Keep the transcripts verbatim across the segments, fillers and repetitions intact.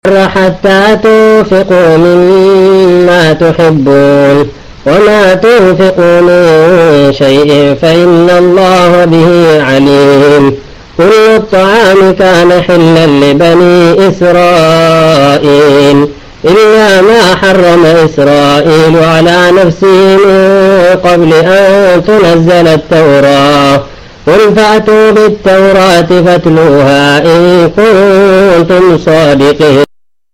حتى تنفقوا مما تحبون وما تنفقوا من شيء فإن الله به عليم كل الطعام كان حلا لبني إسرائيل إلا ما حرم إسرائيل على نفسه من قبل أن تنزل التوراة قل فأتوا بالتوراة فاتلوها إن كنتم صادقين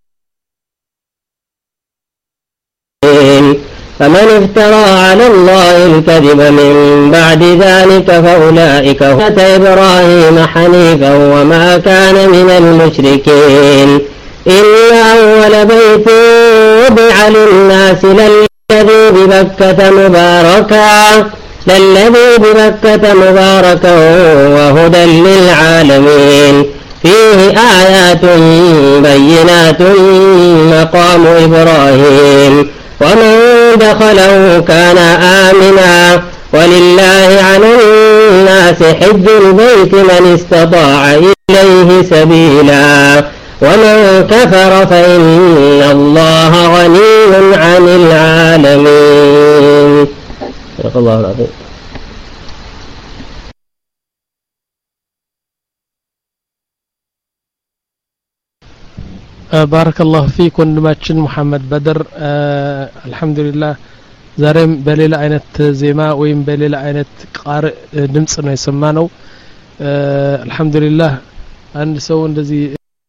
فمن افترى على الله الكذب من بعد ذلك فأولئك هم إبراهيم حنيفا وما كان من المشركين إن أول بيت وضع للناس للذي ببكة مباركا للذي ببكة مباركا وهدى للعالمين فيه آيات بينات مقام إبراهيم ومن دخله كان آمنا ولله على الناس حج البيت من استطاع إليه سبيلا ومن كفر فإن الله غني عن العالمين صدق الله العظيم. بارك الله فيك ወንድማችን محمد بدر الحمد لله ዛሬም በሌላ አይነት ዜማ ወይም በሌላ አይነት ቃር ድምጽ ነው የሰማነው الحمد لله አንድ ሰው እንደዚህ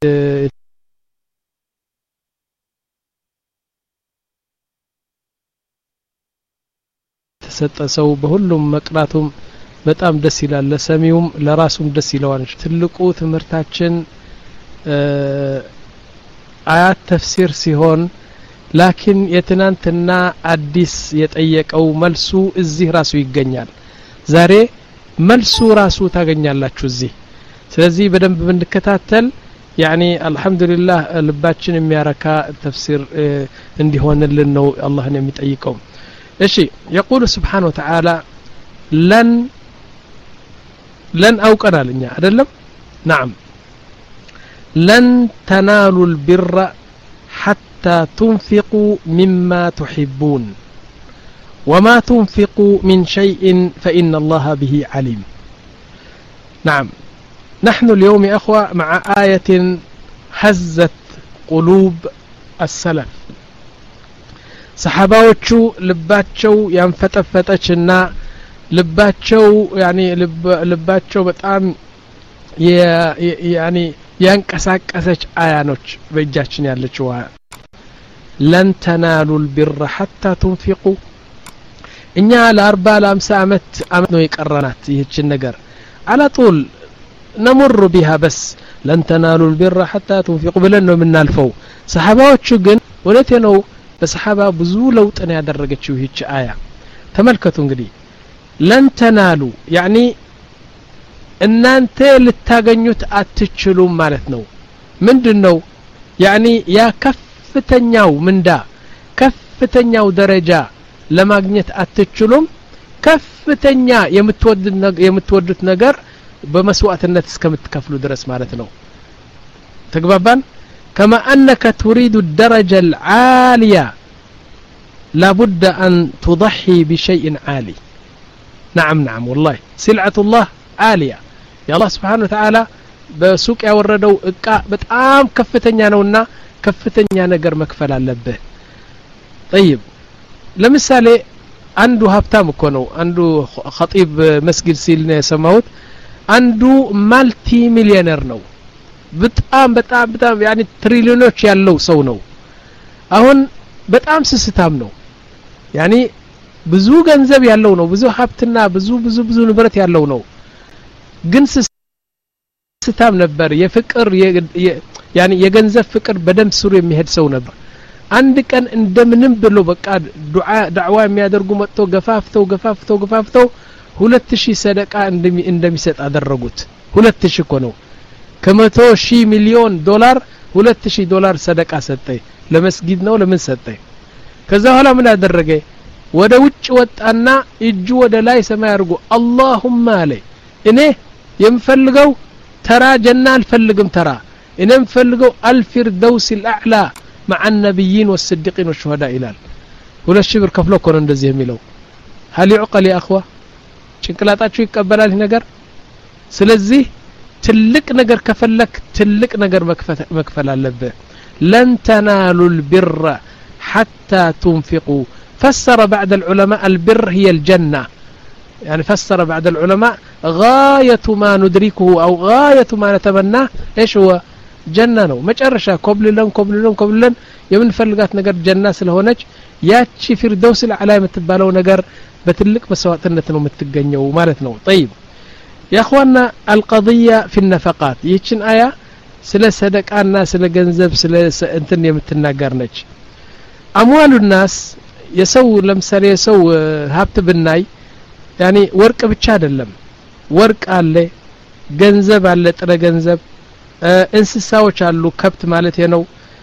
ተሰጠ ሰው በሁሉም መቅራቱም በጣም ደስ ይላል ለሰሚውም ለራሱም ደስ ይለዋል ትልቁ ትምርታችን አያት ተፍሲር ሲሆን ላኪን የትናንትና አዲስ የጠየቀው መልሱ እዚህ ራሱ ይገኛል ዛሬ መልሱ ራሱ ታገኛላችሁ እዚህ ስለዚህ በደንብ ብንከታተል يعني الحمد لله ልባችን የሚያረካ ተፍሲር እንዲሆንልን ነው አላህን የሚጠይቀው እሺ يقول سبحانه وتعالى لن لن أوقنا لنا أدلم نعم لن تنالوا البر حتى تنفقوا مما تحبون وما تنفقوا من شيء فإن الله به عليم نعم نحن اليوم يا أخوة مع آية هزت قلوب السلف صحاباوچو ልባቸው ያንፈጠፈጠችና ልባቸው يعني ልባቸው በጣም يعني ያንቀሳቀሰች አያኖች በእጃችን ያለችው لن تنالوا البر حتى تنفقوا እኛ ለ40 ለ50 አመት አመት ነው የቀረናት ይህችን ነገር على طول نمر بها بس لن تنالوا البر حتى تنفقوا ብለን ነው የምናልፈው ሰሃባዎቹ ግን ወለቴ ነው በሰሃባ ብዙ ለውጥ ነው ያደረገችው ይህች አያ ተመልከቱ እንግዲህ لن تنالوا يعني እናንተ ልታገኙት አትችሉም ማለት ነው ምንድነው يعني ያ ከፍተኛው ምንዳ ከፍተኛው ደረጃ ለማግኘት አትችሉም ከፍተኛ የምትወዱት ነገር በመስዋዕትነት እስከምትከፍሉ ድረስ ማለት ነው ተግባባን كما أنك تريد الدرجة العالية لابد أن تضحي بشيء عالي نعم نعم والله سلعة الله عالية يا الله سبحانه وتعالى بسوق ያወረደው እቃ በጣም ከፍተኛ ነውና ከፍተኛ ነገር መክፈል አለበት طيب ለምሳሌ አንዱ ሀብታም እኮ ነው አንዱ ኸጢብ መስጊድ ሲል ነው የሰማሁት አንዱ ማልቲ ሚሊዮነር ነው በጣም በጣም በጣም يعني ትሪሊዮኖች ያለው ሰው ነው አሁን በጣም ስስታም ነው يعني ብዙ ገንዘብ ያለው ነው ብዙ ሀብትና ብዙ ብዙ ብዙ ንብረት ያለው ነው ግን ስስታም ነበር የፍቅር يعني የገንዘብ ፍቅር በደም ስሩ የሚሄድ ሰው ነበር አንድ ቀን እንደምንም ብሎ በቃ ዱዓ ዳዕዋ የሚያደርጉ መጥቶ ገፋፍተው ገፋፍተው ገፋፍተው ሁለት ሺህ ሰደቃ እንደሚሰጥ አደረጉት ሁለት ሺህ እኮ ነው ከመቶ ሺህ ሚሊዮን ዶላር ሁለት ሺህ ዶላር ሰደቃ ሰጠ ለመስጊድ ነው ለምን ሰጠ ከዛ በኋላ ምን አደረገ ወደ ውጭ ወጣና እጁ ወደ ላይ ሰማይ አድርጎ اللهم አለ እኔ የምፈልገው ተራ ጀና አልፈልግም ተራ إنهم فلقوا الفردوس الأعلى مع النبيين والصديقين والشهداء إلال ولا الشبر كفلو كون اندزي يميلو هل يعقل يا أخوة ጭንቅላታችሁ ይቀበላል ነገር ስለዚህ ትልቅ ነገር ከፈለክ ትልቅ ነገር መክፈል አለበት لن تنالوا البر حتى تنفقوا فسر بعد العلماء البر هي الجنة يعني فسر بعد العلماء غاية ما ندركه أو غاية ما نتمناه إيش هو جنة ነው መጨረሻ ኮብልለን ኮብልለን ኮብልለን የምንፈልጋት ነገር ጀና ስለሆነች ያቺ ፊርደውስ العلا የምትባለው ነገር በትልቅ መስዋዕትነት ነው የምትገኘው ማለት ነው طيب يا اخوانا القضيه في النفقات ይህችን አያ ስለ ሰደቃና ስለ ገንዘብ ስለ እንትን የምትናገር ነች አምዋሉ الناس የሰው ለምሳሌ የሰው ሀብት ብናይ يعني ወርቅ ብቻ አይደለም ወርቅ አለ ገንዘብ አለ ጥረ ገንዘብ እንስሳዎች አሉ ከብት ማለት ነው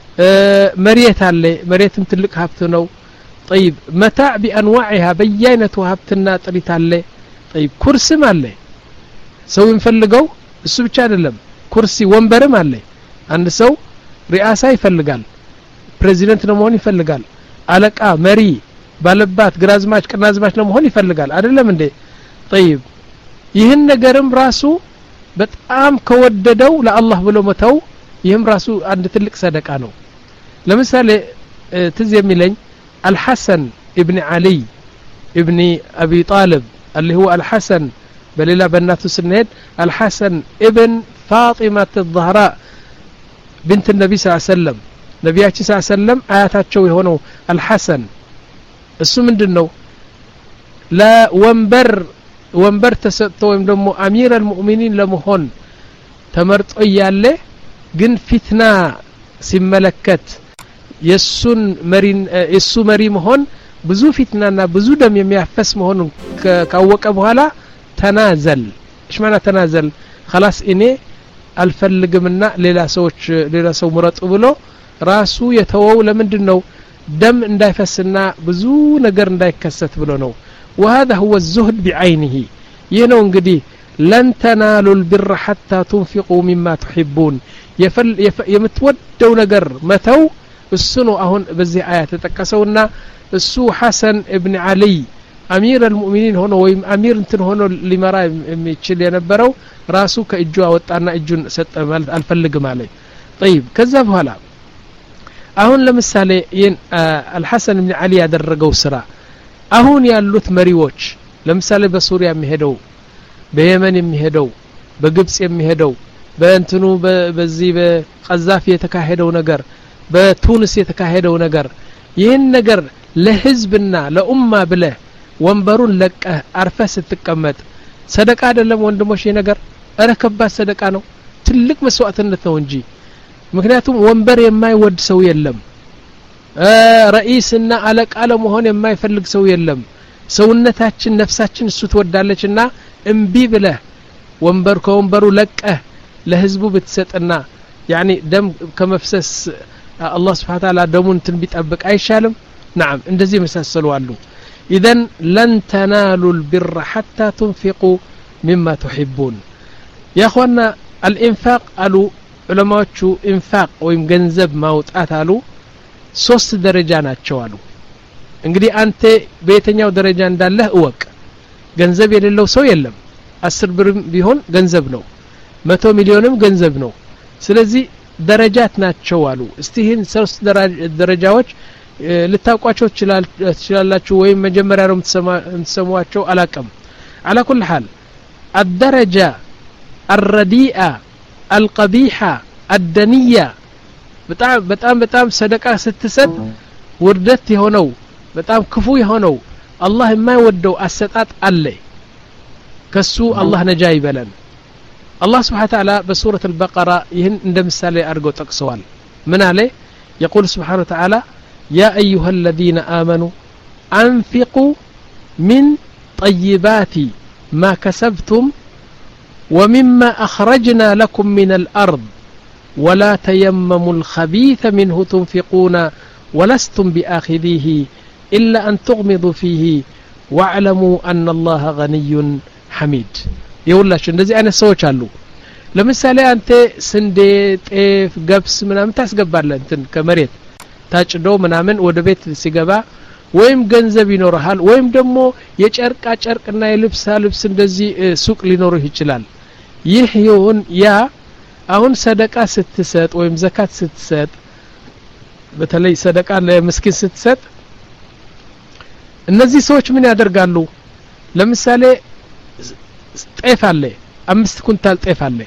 መሬት አለ መሬትም ትልቅ ሀብት ነው طيب متاع بانواعها بينته ሀብትና ጥሪት አለ طيب ኩርስም አለ ሰው እንፈልገው እሱ ብቻ አይደለም ኩርሲ ወንበርም አለ አንድ ሰው ሪያሳ ይፈልጋል ፕሬዚደንት ነው መሆን ይፈልጋል አለቃ መሪ ባለባት ግራዝማች ቀናዝማች ነው መሆን ይፈልጋል አይደለም እንዴ طيب ይህን ነገርም ራሱ በጣም ከወደደው ለአላህ ብሎ መተው ይህም ራሱ አንድ ትልቅ ሰደቃ ነው ለምሳሌ ትዝ የሚለኝ الحسن ابن علي ابن أبي طالب اللي هو الحسن بليلة بناته سنيد الحسن ابن فاطمة الزهراء بنت النبي صلى الله عليه وسلم نبياتي صلى الله عليه وسلم آياتات شوي هنا الحسن السو من دنو لا وانبر وانبر تسطو يمدمو أمير المؤمنين لمهون تمرت أيالي جن فتنة سملكت የሱን መሪን የሱ መሪ መሆን ብዙ ፊትናና ብዙ ደም የሚያፈስ መሆኑን ካወቀ በኋላ ተናዘል እሺ ማና ተናዘል خلاص እኔ አልፈልግምና ሌላ ሰዎች ሌላ ሰው ምረጡ ብሎ ራሱ የተወው ለምንድነው ደም እንዳይፈስና ብዙ ነገር እንዳይከሰት ብሎ ነው وهذا هو الزهد بعينه ይሄው እንግዲህ لن تنالوا البر حتى تنفقوا مما تحبون የምትወደው ነገር መተው السنو أهون بزي آيات تتكسونا السو حسن ابن علي أمير المؤمنين هنا ويم أمير انتن هنا لمرا يميتشل ينبرو راسو كإجوا وطعنا إجون ست الفلق مالي طيب كذب هلا أهون لمسالي ين آه الحسن ابن علي يدرقوا سرا أهون يالوت مريوش لمسالي بسوريا مهدو بيمن مهدو بقبس مهدو بانتنو بزي بقذافي يتكاهدو نقر በቱንስ የተካሄደው ነገር ይህን ነገር ለህዝብና ለኡማ ብለህ ወንበሩን ለቀህ አርፈህ ስትቀመጥ ሰደቃ አይደለም ወንድሞሽ ይሄ ነገር አረከባት ሰደቃ ነው ትልቅ መስዋዕትነት ነው እንጂ ምክንያቱም ወንበር የማይወድ ሰው የለም ረئيስና አለቃ ለመሆን የማይፈልግ ሰው የለም ሰውነታችን ነፍሳችን እሱ ትወዳለችና እምቢ ብለህ ወንበር ከወንበሩ ለቀህ ለህዝቡ ብትሰጥና يعني دم كمفسس الله سبحانه وتعالى دمون تنبيطبق አይሻልም نعم እንደዚህ መሳሰሉ አሉ اذا لن تنالوا البر حتى تنفقوا مما تحبون يا اخوانا الانفاق قالوا علماءዎቹ انفاق ወይም ገንዘብ ማውጣት አሉ ሶስት ደረጃ ናቸው አሉ እንግዲህ አንተ በየትኛው ደረጃ እንዳለህ እወቅ ገንዘብ የሌለው ሰው የለም አስር ብር ቢሆን ገንዘብ ነው መቶ ሚሊዮንም ገንዘብ ነው ስለዚህ ደረጃት ናቸው አሉ እስቲህን ሶስት ደረጃዎች ልታውቋቸው ትችላላችሁ ወይ መጀመሪያ ነው የምትሰሙዋቸው አላቀም على كل حال الدرجة الرديئة القبيحة الدنية በጣም በጣም በጣም ሰደቃ ስትሰጥ ውርደት የሆነው በጣም ክፉ የሆነው አላህ የማይወደው አሰጣጥ አለ ከሱ አላህ ነጃ ይበለን الله سبحانه وتعالى بسورة البقرة يهن اندمثال أرجو تقسوال من عليه يقول سبحانه وتعالى يا أيها الذين آمنوا أنفقوا من طيبات ما كسبتم ومما أخرجنا لكم من الأرض ولا تيمموا الخبيث منه تنفقون ولستم بآخذيه إلا أن تغمضوا فيه واعلموا أن الله غني حميد يقول لك እንደዚህ አይነት ሰዎች አሉ ለምሳሌ አንተ ስንዴ ጤፍ ገብስ ምናምን ታስገባለህ እንትን ከመሬት ታጭዶ ምናምን ወደ ቤት ሲገባ ወይም ገንዘብ ይኖርሃል ወይም ደግሞ የጨርቃ ጨርቅና የልብስ ልብስ እንደዚህ ሱቅ ሊኖርህ ይችላል ይህ ይሁን ያ አሁን ሰደቃ ስትሰጥ ወይም ዘካት ስትሰጥ በተለይ ሰደቃ ለምስኪን ስትሰጥ እነዚህ ሰዎች ምን ያደርጋሉ ለምሳሌ ጤፍ አለ አምስት ኩንታል ጤፍ አለ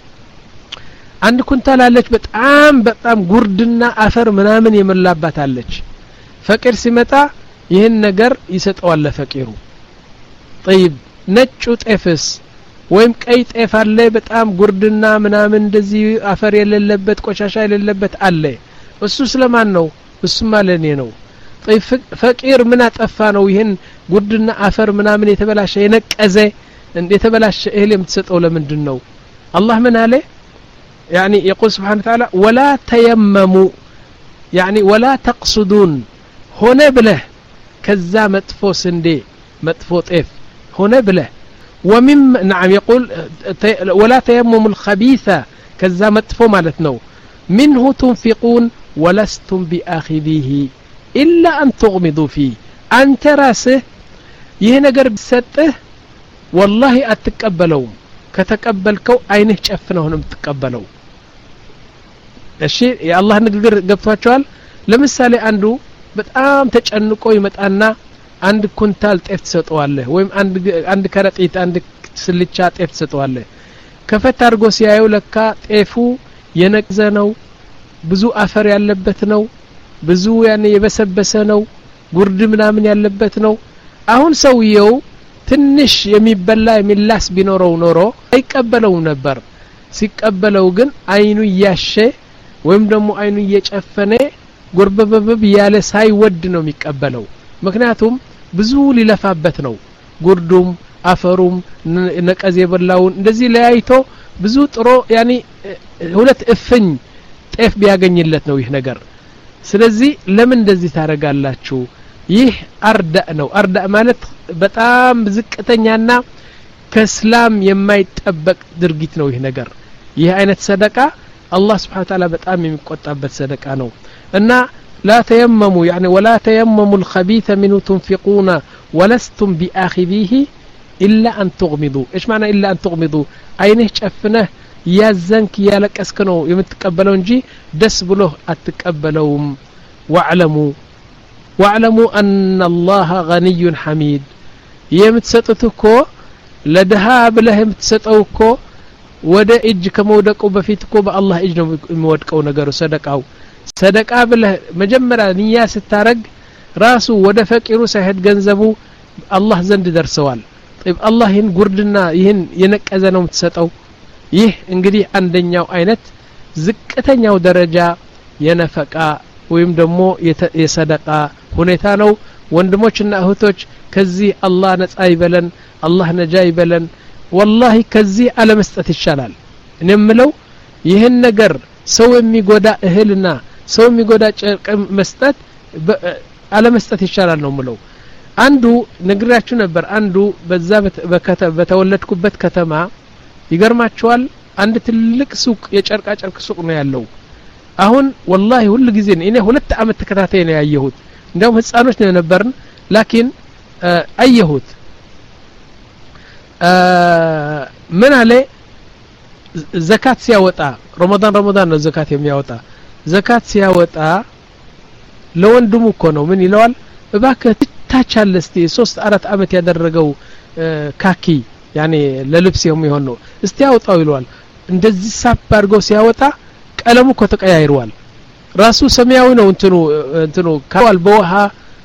አንድ ኩንታል አለች በጣም በጣም ጉርድና አፈር ምናምን የመላባት አለች ፈቂር ሲመጣ ይህን ነገር ይሰጠዋል ለፈቂሩ طيب ነጩ ጤፍስ ወይም ቀይ ጤፍ አለ በጣም ጉርድና ምናምን እንደዚህ አፈር የሌለበት ቆሻሻ የሌለበት አለ እሱ ስለማን ነው እሱ ማለኔ ነው طيب ፈቂር ምን አጠፋ ነው ይህን ጉርድና አፈር ምናምን የተበላሸ የነቀዘ የተበላሸ እህል የምትሰጠው ለምንድን ነው አላህ ምን አለ يعني يقول سبحانه وتعالى ولا تيمموا يعني ولا تقصدون هنا بله كذا مطفو سندي مطفو طيف هنا بله ومن نعم يقول ولا تيمموا الخبيث كذا مطفو معناتنو منه تنفقون ولستم بآخذيه إلا أن تغمضوا فيه أنت راسه ይሄ ነገር ቢሰጥህ والله አትቀበለው ከተቀበልከው አይንህ ጨፍነው ነው የምትቀበለው እሺ የአላህ ንግግር ገብቷቸዋል ለምሳሌ አንዱ በጣም ተጨንቆ ይመጣና አንድ ኩንታል ጤፍ ትሰጠዋለህ ወይም አንድ አንድ ከረጢት አንድ ስልቻ ጤፍ ትሰጠዋለህ ከፈት አድርጎ ሲያየው ለካ ጤፉ የነቀዘ ነው ብዙ አፈር ያለበት ነው ብዙ ያኔ የበሰበሰ ነው ጉርድ ምናምን ያለበት ነው አሁን ሰውየው ትንሽ የሚበላ የሚላስ ቢኖረው ኖሮ አይቀበለው ነበር ሲቀበለው ግን አይኑ ያሸ ወይም ደግሞ አይኑ እየጨፈነ ጉርበበብ ያለ ሳይወድ ነው የሚቀበለው ምክንያቱም ብዙ ሊለፋበት ነው ጉርዱም አፈሩም ነቀዝ የበላውን እንደዚህ ለያይቶ ብዙ ጥሮ ያኒ ሁለት እፍኝ ጤፍ ቢያገኝለት ነው ይህ ነገር ስለዚህ ለምን እንደዚህ ታረጋላችሁ ይህ አርዳእ ነው አርዳእ ማለት በጣም ዝቅተኛና ከእስላም የማይጠበቅ ድርጊት ነው ይህ ነገር ይህ አይነት ሰደቃ አላህ Subhanahu Wa Ta'ala በጣም የሚቆጣበት ሰደቃ ነው እና لا تيمموا يعني ولا تيمموا الخبيث منه تنفقون ولستم بآخذيه إلا أن تغمضوا إيش معنى إلا أن تغمضوا عينه ጨፍነህ ያዘንክ ያለቀስክ ነው የምትቀበለው እንጂ ደስ ብሎ አትቀበለውም واعلموا واعلموا أن الله غني حميد የምትሰጡትኮ ለደሃ ብለህ የምትሰጠውኮ ወደ እጅ ከመውደቁ በፊትኮ በአላህ እጅ ነው የሚወድቀው ነገሩ ሰደቃው ሰደቃ ብለህ መጀመሪያ ንያ ስታረግ ራሱ ወደ ፈቂሩ ሳይሄድ ገንዘቡ አላህ ዘንድ ደርሰዋል طيب الله ይህን ጉርድና ይህን የነቀዘ ነው የምትሰጠው ይህ እንግዲህ አንደኛው አይነት ዝቅተኛው ደረጃ የነፈቃ ወይም ደግሞ የሰደቃ ሁኔታ ነው ወንድሞችና እህቶች ከዚህ አላህ ነጻ ይበለን አላህ ነጃ ይበለን والله ከዚህ አለ መስጠት ይቻላል እኔምለው ይህን ነገር ሰው የሚጎዳ እህልና ሰው የሚጎዳ ጨርቅ መስጠት አለ መስጠት ይቻላል ነው ምለው አንዱ ነግራችሁ ነበር አንዱ በዛ በተወለድኩበት ከተማ ይገርማችኋል አንድ ትልቅ ሱቅ የጨርቃ ጨርቅ ሱቅ ነው ያለው አሁን والله ሁሉ ጊዜ እኔ ሁለት አመት ተከታታይ ነው ያየሁት እንደውም ህፃኖች ነው ነበርን ላኪን አየሁት ምን አለ ዘካት ሲያወጣ ረመዳን ረመዳን ነው ዘካት የሚያወጣ ዘካት ሲያወጣ ለወንድሙ እኮ ነው ምን ይለዋል እባክህ ታቻለስቲ ሶስት አራት አመት ያደረገው ካኪ ያኔ ለልብስ የሚሆን ነው እስቲ ያወጣው ይለዋል እንደዚህ ሳብ አድርጎ ሲያወጣ ቀለሙ እኮ ተቀያይሯል ራሱ ሰማያዊ ነው እንትኑ እንትኑ ካዋል በውሃ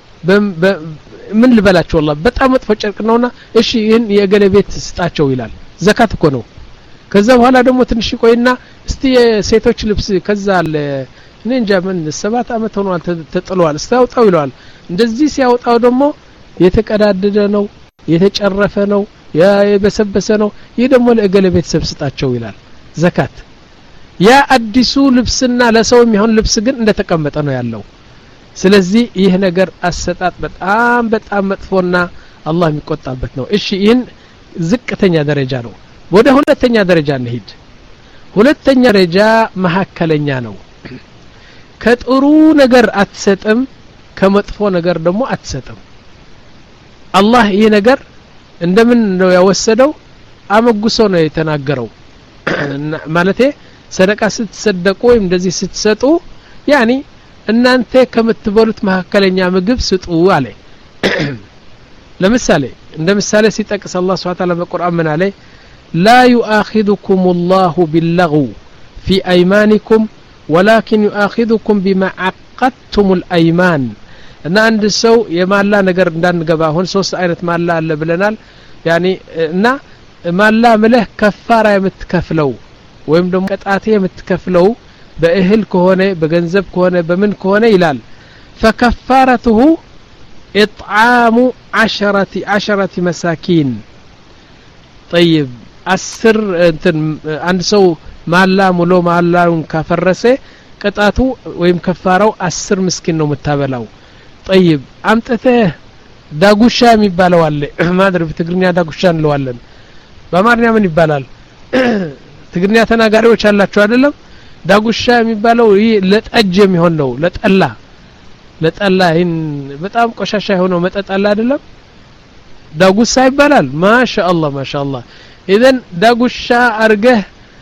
ምን ልበላችሁ والله በጣም መጥፎ ጨርቅ ነውና እሺ ይሄን የገለ ቤት ስጣቸው ይላል ዘካት እኮ ነው ከዛ በኋላ ደግሞ ትንሽ ቆይና እስቲ የሴቶች ልብስ ከዛ አለ እኔ እንጃ ምን ሰባት አመት ሆኗል ተጥሏል እስታውጣው ይላል እንደዚህ ሲያወጣው ደግሞ የተቀዳደደ ነው የተጨረፈ ነው የበሰበሰ ነው ይሄ ደግሞ ለገለ ቤት ሰብስጣቸው ይላል ዘካት ያ አዲሱ ልብስና ለሰው የሚሆን ልብስ ግን እንደተቀመጠ ነው ያለው ስለዚህ ይሄ ነገር አሰጣጥ በጣም በጣም መጥፎና አላህ የሚቆጣበት ነው እሺ ይሄን ዝቅተኛ ደረጃ ነው ወደ ሁለተኛ ደረጃ እንሂድ ሁለተኛ ደረጃ መሐከለኛ ነው ከጥሩ ነገር አትሰጥም ከመጥፎ ነገር ደግሞ አትሰጥም አላህ ይሄ ነገር እንደምን ነው ያወሰደው አመጉሶ ነው የተናገረው ማለቴ ሰደቃ ስትሰደቁ ወይም እንደዚህ ስትሰጡ ያኒ እናንተ ከምትበሉት መሐከለኛ ምግብ ስጡ አለ ለምሳሌ እንደምሳሌ ሲጠቅስ አላህ Subhanahu Wa Ta'ala በቁርአን ምን አለ لا يؤاخذكم الله باللغو في أيمانكم ولكن يؤاخذكم بما عقدتم الأيمان እና አንድ ሰው የማላ ነገር እንዳንገባ አሁን ሶስት አይነት ማላ አለ ብለናል ያኒ እና ማላ ምለህ ከፋራ የምትከፍለው ወይም ደግሞ ቀጣቴ የምትከፍለው በእህል ከሆነ በገንዘብ ከሆነ በምን ከሆነ ይላል فكفارته إطعام عشرة عشرة مساكين طيب አስር እንትን አንድ ሰው ማላ ሙሉ ማላውን ካፈረሰ ቀጣቱ ወይም ከፋራው አስር ምስኪን ነው መታበላው طيب አምጥተህ ዳጉሻ የሚባለው አለ ማድር በትግርኛ ዳጉሻ እንለዋለን በአማርኛ ምን ይባላል ትግርኛ ተናጋሪዎች አላችሁ አይደለም ዳጉሻ የሚባለው ለጠጅ የሚሆን ነው ለጠላ ለጠላ ይሄን በጣም ቆሻሻ የሆነው መጠጥ አለ አይደለም ዳጉሳ ይባላል ማሻአላህ ማሻአላህ ኢዘን ዳጉሻ አርገህ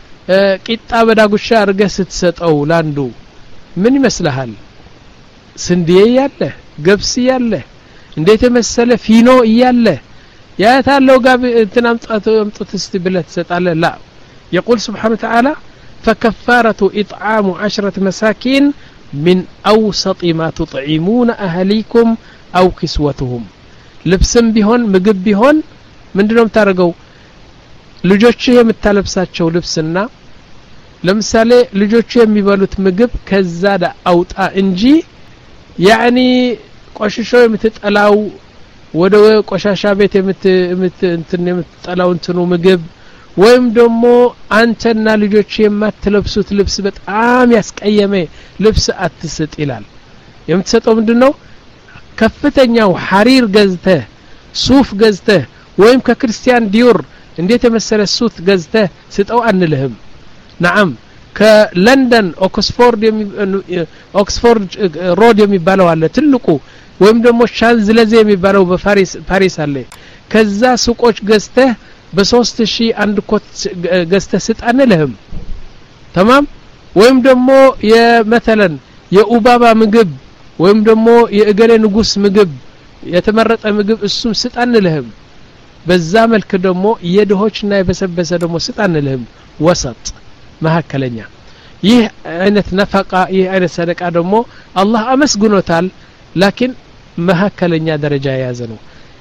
ቂጣ በዳጉሻ አርገህ ስትሰጠው ላንዱ ምን ይመስልሃል ስንዴ ያለ ገብስ ያለ እንዴት መሰለ ፊኖ ያለ ያታለው ጋር እንትን አምጣቱ አምጡት እስቲ ብለህ ትሰጣለህ ላ يقول سبحانه وتعالى فكفارة إطعام عشرة مساكين من أوسط ما تطعمون أهليكم أو كسوتهم لبسم بهون ምግብ ቢሆን ምንድነው የምታረገው ልጆች የምታለብሳቸው ልብስና ለምሳሌ ልጆች የሚበሉት ምግብ ከዛ ዳ አውጣ እንጂ ያኒ ቆሽሾ የምትጠላው ወደ ቆሻሻ ቤት የምት እንትን የምትጠላው እንትኑ ምግብ ወይም ደግሞ አንተና ልጆች የማትለብሱት ልብስ በጣም ያስቀየመ ልብስ አትስጥ ይላል የምትሰጠው ምንድነው ከፍተኛው ሐሪር ገዝተህ ሱፍ ገዝተህ ወይም ከክርስቲያን ዲዮር እንዴት የመሰለ ሱት ገዝተህ ስጠው አንልህም نعم ከለንደን ኦክስፎርድ ኦክስፎርድ ሮድ የሚባለው አለ ትልቁ ወይም ደግሞ ሻንዝለዜ የሚባለው በፓሪስ ፓሪስ አለ ከዛ ሱቆች ገዝተህ በ3000 አንድ ኮት ገዝተህ ስጥ አንልህም تمام ወይም ደግሞ የመተለን የኡባባ ምግብ ወይም ደግሞ የእገሌ ንጉስ ምግብ የተመረጠ ምግብ እሱም ስጥ አንልህም በዛ መልክ ደግሞ የድሆችና የበሰበሰ ደግሞ ስጥ አንልህም ወሰጥ መሐከለኛ ይህ አይነት ነፈቃ ይህ አይነት ሰደቃ ደግሞ አላህ አመስግኖታል ላኪን መሐከለኛ ደረጃ የያዘ ነው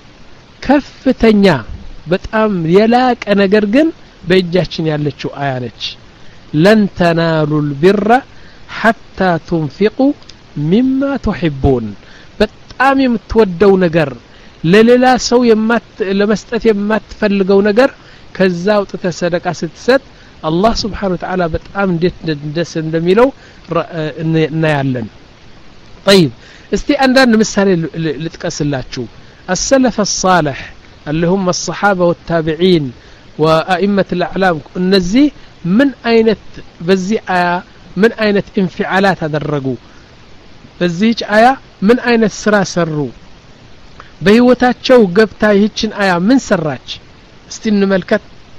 ከፍተኛ በጣም የላቀ ነገር ግን በእጃችን ያለችው አያ ነች ለን ተናሉል ቢራ حتى تنفقوا مما تحبون በጣም የምትወደው ነገር ለሌላ ሰው የማት ለመስጠት የማትፈልገው ነገር ከዛ ወጥተ ሰደቃ ስትሰጥ አላህ Subhanahu Wa Ta'ala በጣም እንዴት ደስ እንደሚለው እናያለን طيب እስቲ አንዳንድ ምሳሌ ልጥቀስላችሁ السلف الصالح اللي هم الصحابه والتابعين وائمه الاعلام እነዚህ ምን አይነት በዚህ አያ ምን አይነት انفعالات አደረጉ በዚህች አያ ምን አይነት ስራ ሰሩ በህይወታቸው ገብታ ይህችን አያ ምን ሰራች እስቲ እንመልከት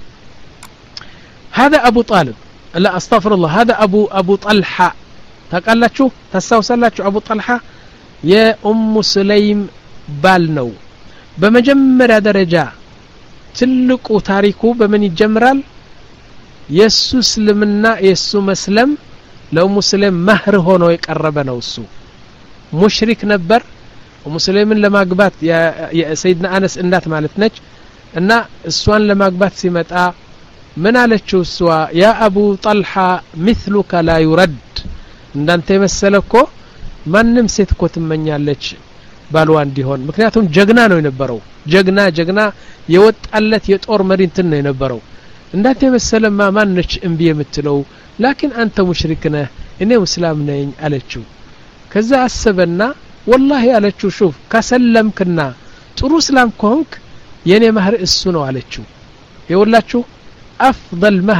هذا ابو طالب لا استغفر الله هذا ابو ابو طلحه تقاللاችሁ ተሳውሳላችሁ ابو طلحه የኡም سليم ባል ነው በመጀመሪያ ደረጃ ትልቁ ታሪኩ በምን ይጀምራል የሱ እስልምና የሱ መስለም ለኡም سليم መህር ሆኖ የቀረበ ነው እሱ ሙሽሪክ ነበር ኡም سليምን ለማግባት የሰይድና አነስ እናት ማለት ነች እና እሷን ለማግባት ሲመጣ ምን አለችው እሷ ያ አቡ ጠልሃ مثلك لا يرد እንዳንተ መሰለኮ ማንንም ሴት እኮ ትመኛለች ባልዋ እንዲሆን ምክንያቱም ጀግና ነው የነበረው ጀግና ጀግና የወጣለት የጦር መሪ እንትን ነው የነበረው እንዳንተ መሰለማ ማንነች እንቢ የምትለው ላኪን አንተ ሙሽሪክ ነህ እኔ ሙስሊም ነኝ አለችው ከዛ አሰበና والله አለችው ሹፍ ከሰለምክና ጥሩ እስላም ከሆንክ የኔ መህር እሱ ነው አለችው ይወላችሁ أفضل مهر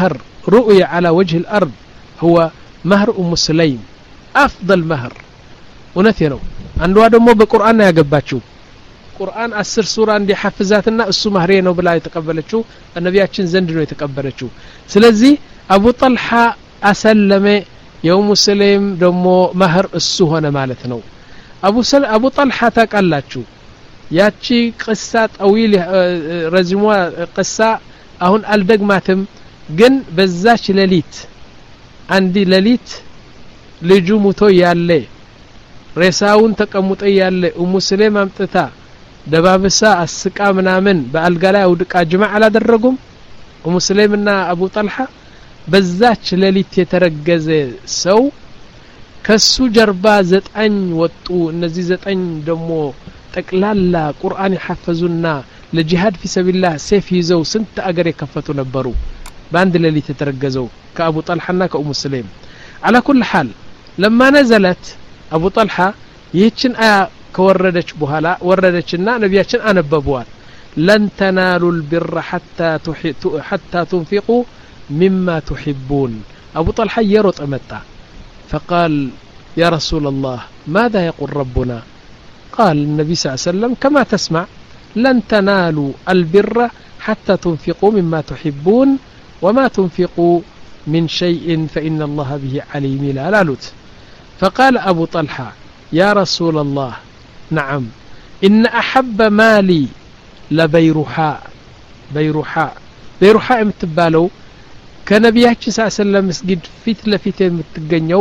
رؤي على وجه الأرض هو مهر أم سليم أفضل مهر ونثينه عنده دمو بقرآن ያገባችው ቁርአን አስር ሱራ እንዲሐፍዛትና እሱ ማህሬ ነው ብላ የተቀበለችው ነብያችን ዘንድ ነው የተቀበለችው ስለዚህ አቡ ጠልሃ አሰለመ የኡም ሰለይም ደሞ ማህር እሱ ሆነ ማለት ነው አቡ ሰል አቡ ጠልሃ ታቃላችሁ ያቺ ቅሳ ጠዊል ረዝሟ ቅሳ አሁን አልደግማትም ግን በዛች ሌሊት አንዲ ሌሊት ልጁ ሙቶ ያለ ሬሳውን ተቀምጦ ያለ ኡም ሰለይም አምጥታ ደባብሳ አስቃ ምናምን በአልጋ ላይ አውድቃ ጅማዕ አላደረጉም ኡም ሰለይምና አቡ ጠልሃ በዛች ሌሊት የተረገዘ ሰው ከሱ ጀርባ ዘጠኝ ወጡ እነዚህ ዘጠኝ ደሞ ጠቅላላ ቁርአን ይሐፈዙና ለጂሃድ في سبيل الله ሰይፍ ይዘው ስንት አገር የከፈቱ ነበሩ በአንድ ሌሊት የተረገዘው ከአቡ ጠልሃና ከኡም ሰለይም على كل حال لما نزلت أبو طلحة يهتشن آية كوردش بوهلا وردشنا نبياتشن أنببوات لن تنالوا البر حتى حتى تنفقوا مما تحبون أبو طلحة يرط أمتا فقال يا رسول الله ماذا يقول ربنا قال النبي صلى الله عليه وسلم كما تسمع لن تنالوا البر حتى تنفقوا مما تحبون وما تنفقوا من شيء فإن الله به عليم لا لالوت فقال أبو طلحة يا رسول الله نعم إن أحب مالي لبيرحاء بيرحاء بيرحاء متبالو كنبياتش صلى الله عليه وسلم مسجد فيت لفيت متغنيو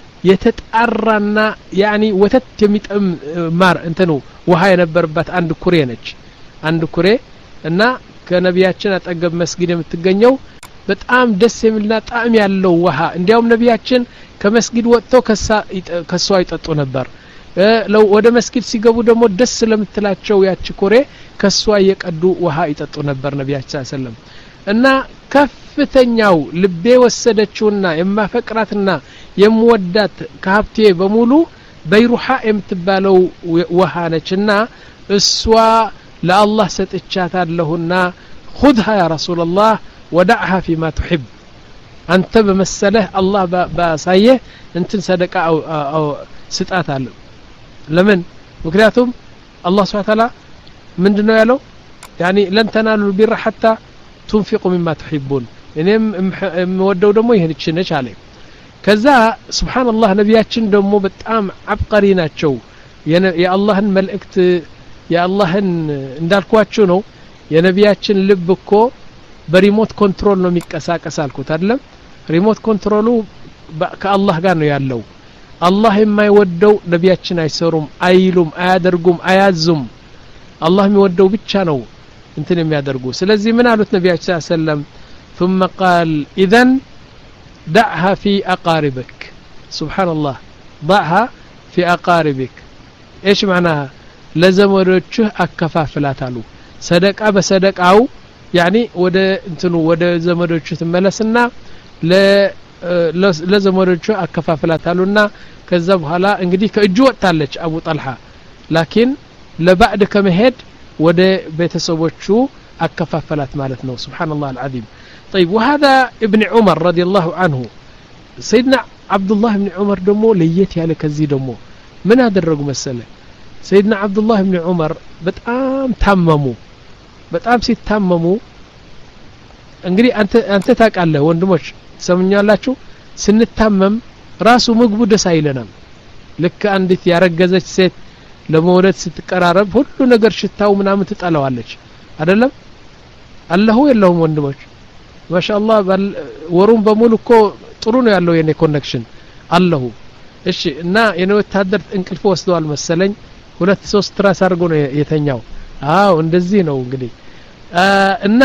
يتتقرنا يعني وتت يميطم مار انتنو وها ينبربات عند كوري ነች عند كوري እና ከነቢያችን አጠገብ መስጊድ የምትገኘው በጣም ደስ የሚልና ጣዕም ያለው ውሃ እንዲያውም ነቢያችን ከመስጊድ ወጥተው ከሳ ከሷ ይጠጡ ነበር ለው ወደ መስጊድ ሲገቡ ደግሞ ደስ ለምትላቸው ያቺ ኮሬ ከሷ የቀዱ ውሃ ይጠጡ ነበር ነቢያችን ሰለላሁ እና ከፍተኛው ልቤ ወሰደችውና የማፈቅራትና የምወዳት ከሀብቴ በሙሉ በይሩሃ የምትባለው ውሃ ነችና እሷ ለአላህ ሰጥቻታለሁና خذها يا رسول الله ودعها فيما تحب أنت بمسله الله بسايه أنت صدقة أو أو ستات على لمن وكلاتهم الله سبحانه وتعالى من دونه يالو يعني لن تنالوا البر حتى تنفقوا مما تحبون يعني مودوا دمو يهنتشنش عليه كذا سبحان الله نبياتشن دمو بتأم عبقريناتشو يا اللهن ملئكت يا اللهن اندالكواتشو نو يا نبياتشن لبكو بريموت كنترول ነው የሚቀሳቀስ አልኩት አይደለም ሪሞት ኮንትሮሉ ከአላህ ጋር ነው ያለው አላህ የማይወደው ነቢያችን አይሰሩም አይሉም አያደርጉም አያዙም አላህ የሚወደው ብቻ ነው እንትን የሚያደርጉ ስለዚህ ምን አሉት ነቢያችን ሰለላሁ ዐለይሂ ወሰለም ثم قال اذن دعها في اقاربك سبحان الله ضعها في اقاربك ايش معناها ለዘመዶችህ አከፋፍላት አሉ ሰደቃ በሰደቃው يعني ወደ እንትኑ ወደ ዘመዶቹ ተመለስና ለ ለዘመዶቹ አከፋፍላታሉና ከዛ በኋላ እንግዲህ ከእጁ ወጣለች አቡ ጠልሃ ላኪን ለባዕድ ከመሄድ ወደ ቤተሰቦቹ አከፋፈላት ማለት ነው سبحان الله العظيم طيب وهذا ابن عمر رضي الله عنه سيدنا عبد الله بن عمر دمو ليت ያለ ከዚህ ደሞ ምን አደረጉ መሰለ سيدنا عبد الله بن عمر በጣም ታመሙ በጣም ሲታመሙ እንግዲህ አንተ አንተ ታውቃለህ ወንድሞች ሰምኛላችሁ ስንታመም ራሱ ምግቡ ደስ አይለንም ልክ አንዲት ያረገዘች ሴት ለመውለድ ስትቀራረብ ሁሉ ነገር ሽታው ምናምን ትጠላዋለች አይደለም አላሁ የለውም ወንድሞች ማሻአላህ ወሩን በሙሉ እኮ ጥሩ ነው ያለው የኔ ኮኔክሽን አላሁ እሺ እና የኔ ወታደር እንቅልፍ ወስደዋል መሰለኝ ሁለት ሶስት ትራስ አድርጎ ነው የተኛው አው እንደዚህ ነው እንግዲህ እና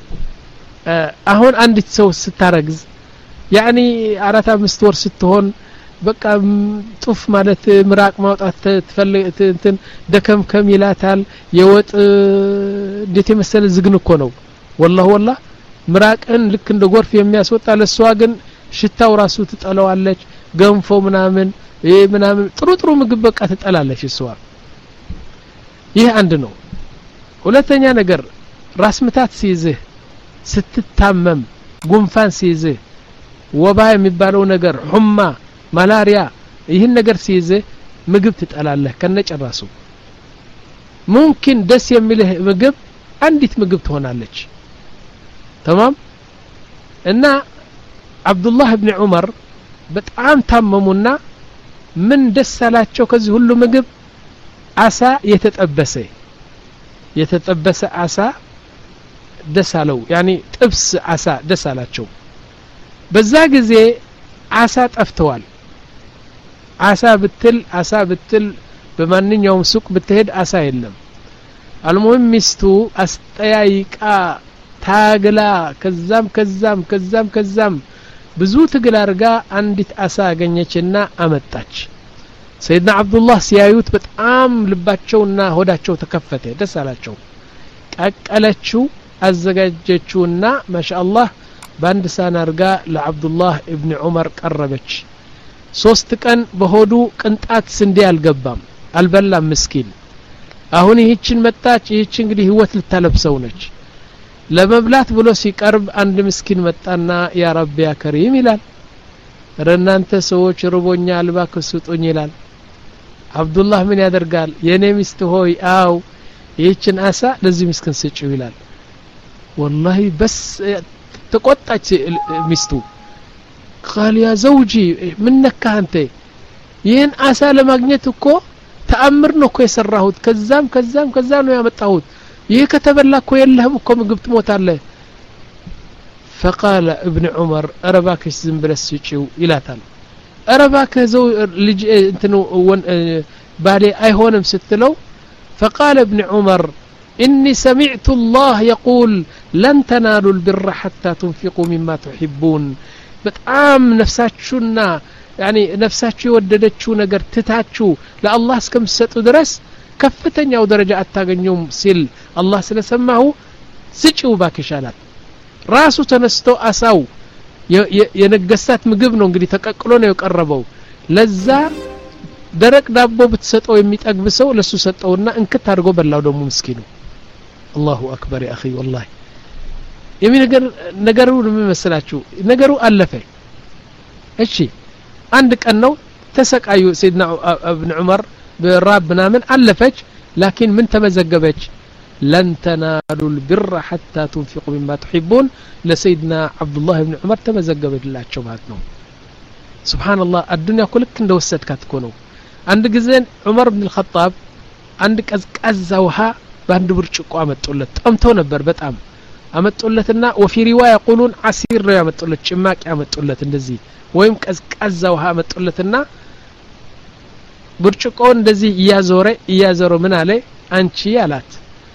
አሁን አንዲት ሰው ስታረግዝ ያኒ አራት አምስት ወር ስትሆን በቃ ጡፍ ማለት ምራቅ ማውጣት ትፈልግ እንትን ደከም ከም ይላታል የወጥ እንዴት የመሰለ ዝግን እኮ ነው والله والله ምራቅን ልክ እንደ ጎርፍ የሚያስወጣ ለሷ ግን ሽታው ራሱ ትጠላዋለች ገንፎ ምናምን ይሄ ምናምን ጥሩ ጥሩ ምግብ በቃ ትጠላለች እሷ ይሄ አንድ ነው ሁለተኛ ነገር ራስ ምታት ሲይዝህ ስትታመም ጉንፋን ሲይዝህ ወባ የሚባለው ነገር ሑማ ማላሪያ ይህን ነገር ሲይዝህ ምግብ ትጠላለህ ከነጨራሱ ሙምኪን ደስ የሚልህ ምግብ አንዲት ምግብ ትሆናለች تمام እና አብዱላህ ኢብኑ ዑመር በጣም ታመሙና ምን ደሳላቸው ከዚህ ሁሉ ምግብ አሳ የተጠበሰ የተጠበሰ አሳ ደሳለው ያኒ ጥብስ አሳ ደሳላቸው በዛ ጊዜ አሳ ጠፍተዋል አሳ ብትል አሳ ብትል በማንኛውም ሱቅ ብትሄድ አሳ የለም አልሙሂም ሚስቱ አስጠያይቃ ታግላ ከዛም ከዛም ከዛም ከዛም ብዙ ትግል አርጋ አንዲት አሳ አገኘችና አመጣች ሰይድና አብዱላህ ሲያዩት በጣም ልባቸውና ሆዳቸው ተከፈተ ደስ አላቸው ቀቀለችው አዘጋጀችውና ማሻአላህ ባንድ ሳን አርጋ ለአብዱላህ ኢብኑ ዑመር ቀረበች ሶስት ቀን በሆዱ ቅንጣት ስንዴ አልገባም አልበላም ምስኪን አሁን ይህችን መጣች ይህች እንግዲህ ህይወት ልታለብሰው ነች ለመብላት ብሎ ሲቀርብ አንድ ምስኪን መጣና ያ ረቢ ያ ከሪም ይላል ረናንተ ሰዎች ርቦኛል እባክህ ስጡኝ ይላል አብዱላህ ምን ያደርጋል የኔ ሚስት ሆይ አው ይህችን አሳ ለዚህ ምስኪን ስጪው ይላል والله بس ተቆጣች ሚስቱ قال يا زوجي منك انت ይህን አሳ ለማግኘት እኮ ተአምር ነው እኮ የሰራሁት ከዛም ከዛም ከዛ ነው ያመጣሁት ይህ ከተበላ እኮ የለህም እኮ ምግብ ትሞታለህ فقال ابن عمر ارباكش ዝም ብለህ ስጪው ይላታል ارباكህ ዘው ልጅ እንትኑ ባሌ አይሆንም ስትለው فقال ابن عمر إني سمعت الله يقول لن تنالوا البر حتى تنفقوا مما تحبون በጣም ነፍሳችሁና يعني ነፍሳችሁ የወደደችው ነገር ትታችሁ ለአላህ እስከምትሰጡ ድረስ ከፍተኛው ደረጃ አታገኙም ሲል አላህ ስለሰማሁ ስጪው ባክሻላት ራሱ ተነስቶ አሳው የነገስታት ምግብ ነው እንግዲህ ተቀቅሎ ነው የቀረበው ለዛ ደረቅ ዳቦ ብትሰጠው የሚጠግብ ሰው ለሱ ሰጠውና እንክት አድርጎ በላው ደሞ ምስኪኑ الله اكبر يا اخي والله የሚ ነገር ነገሩ ምን መሰላችሁ ነገሩ አለፈ እሺ አንድ ቀን ነው ተሰቃዩ ሰይድና ኢብኑ ዑመር በራብና ምን አለፈች لكن من ተመዘገበች لن تنالوا البر حتى تنفقوا مما تحبون لسيدنا عبد الله بن عمر ተመዘገበላቸው ማለት ነው سبحان الله الدنيا كلك እንደወሰድካት እኮ ነው አንድ ጊዜ ዑመር ኢብኑ الخطاب አንድ ቀዝቃዛ ውሃ ባንድ ብርጭቆ አመጡለት ጠምቶ ነበር በጣም አመጡለትና وفي روايه يقولون عصير ነው ያመጡለት ጭማቂ አመጡለት እንደዚህ ወይም ቀዝቃዛ ውሃ አመጡለትና ብርጭቆ እንደዚህ ያዞረ ያዞረ ምን አለ አንቺ አላት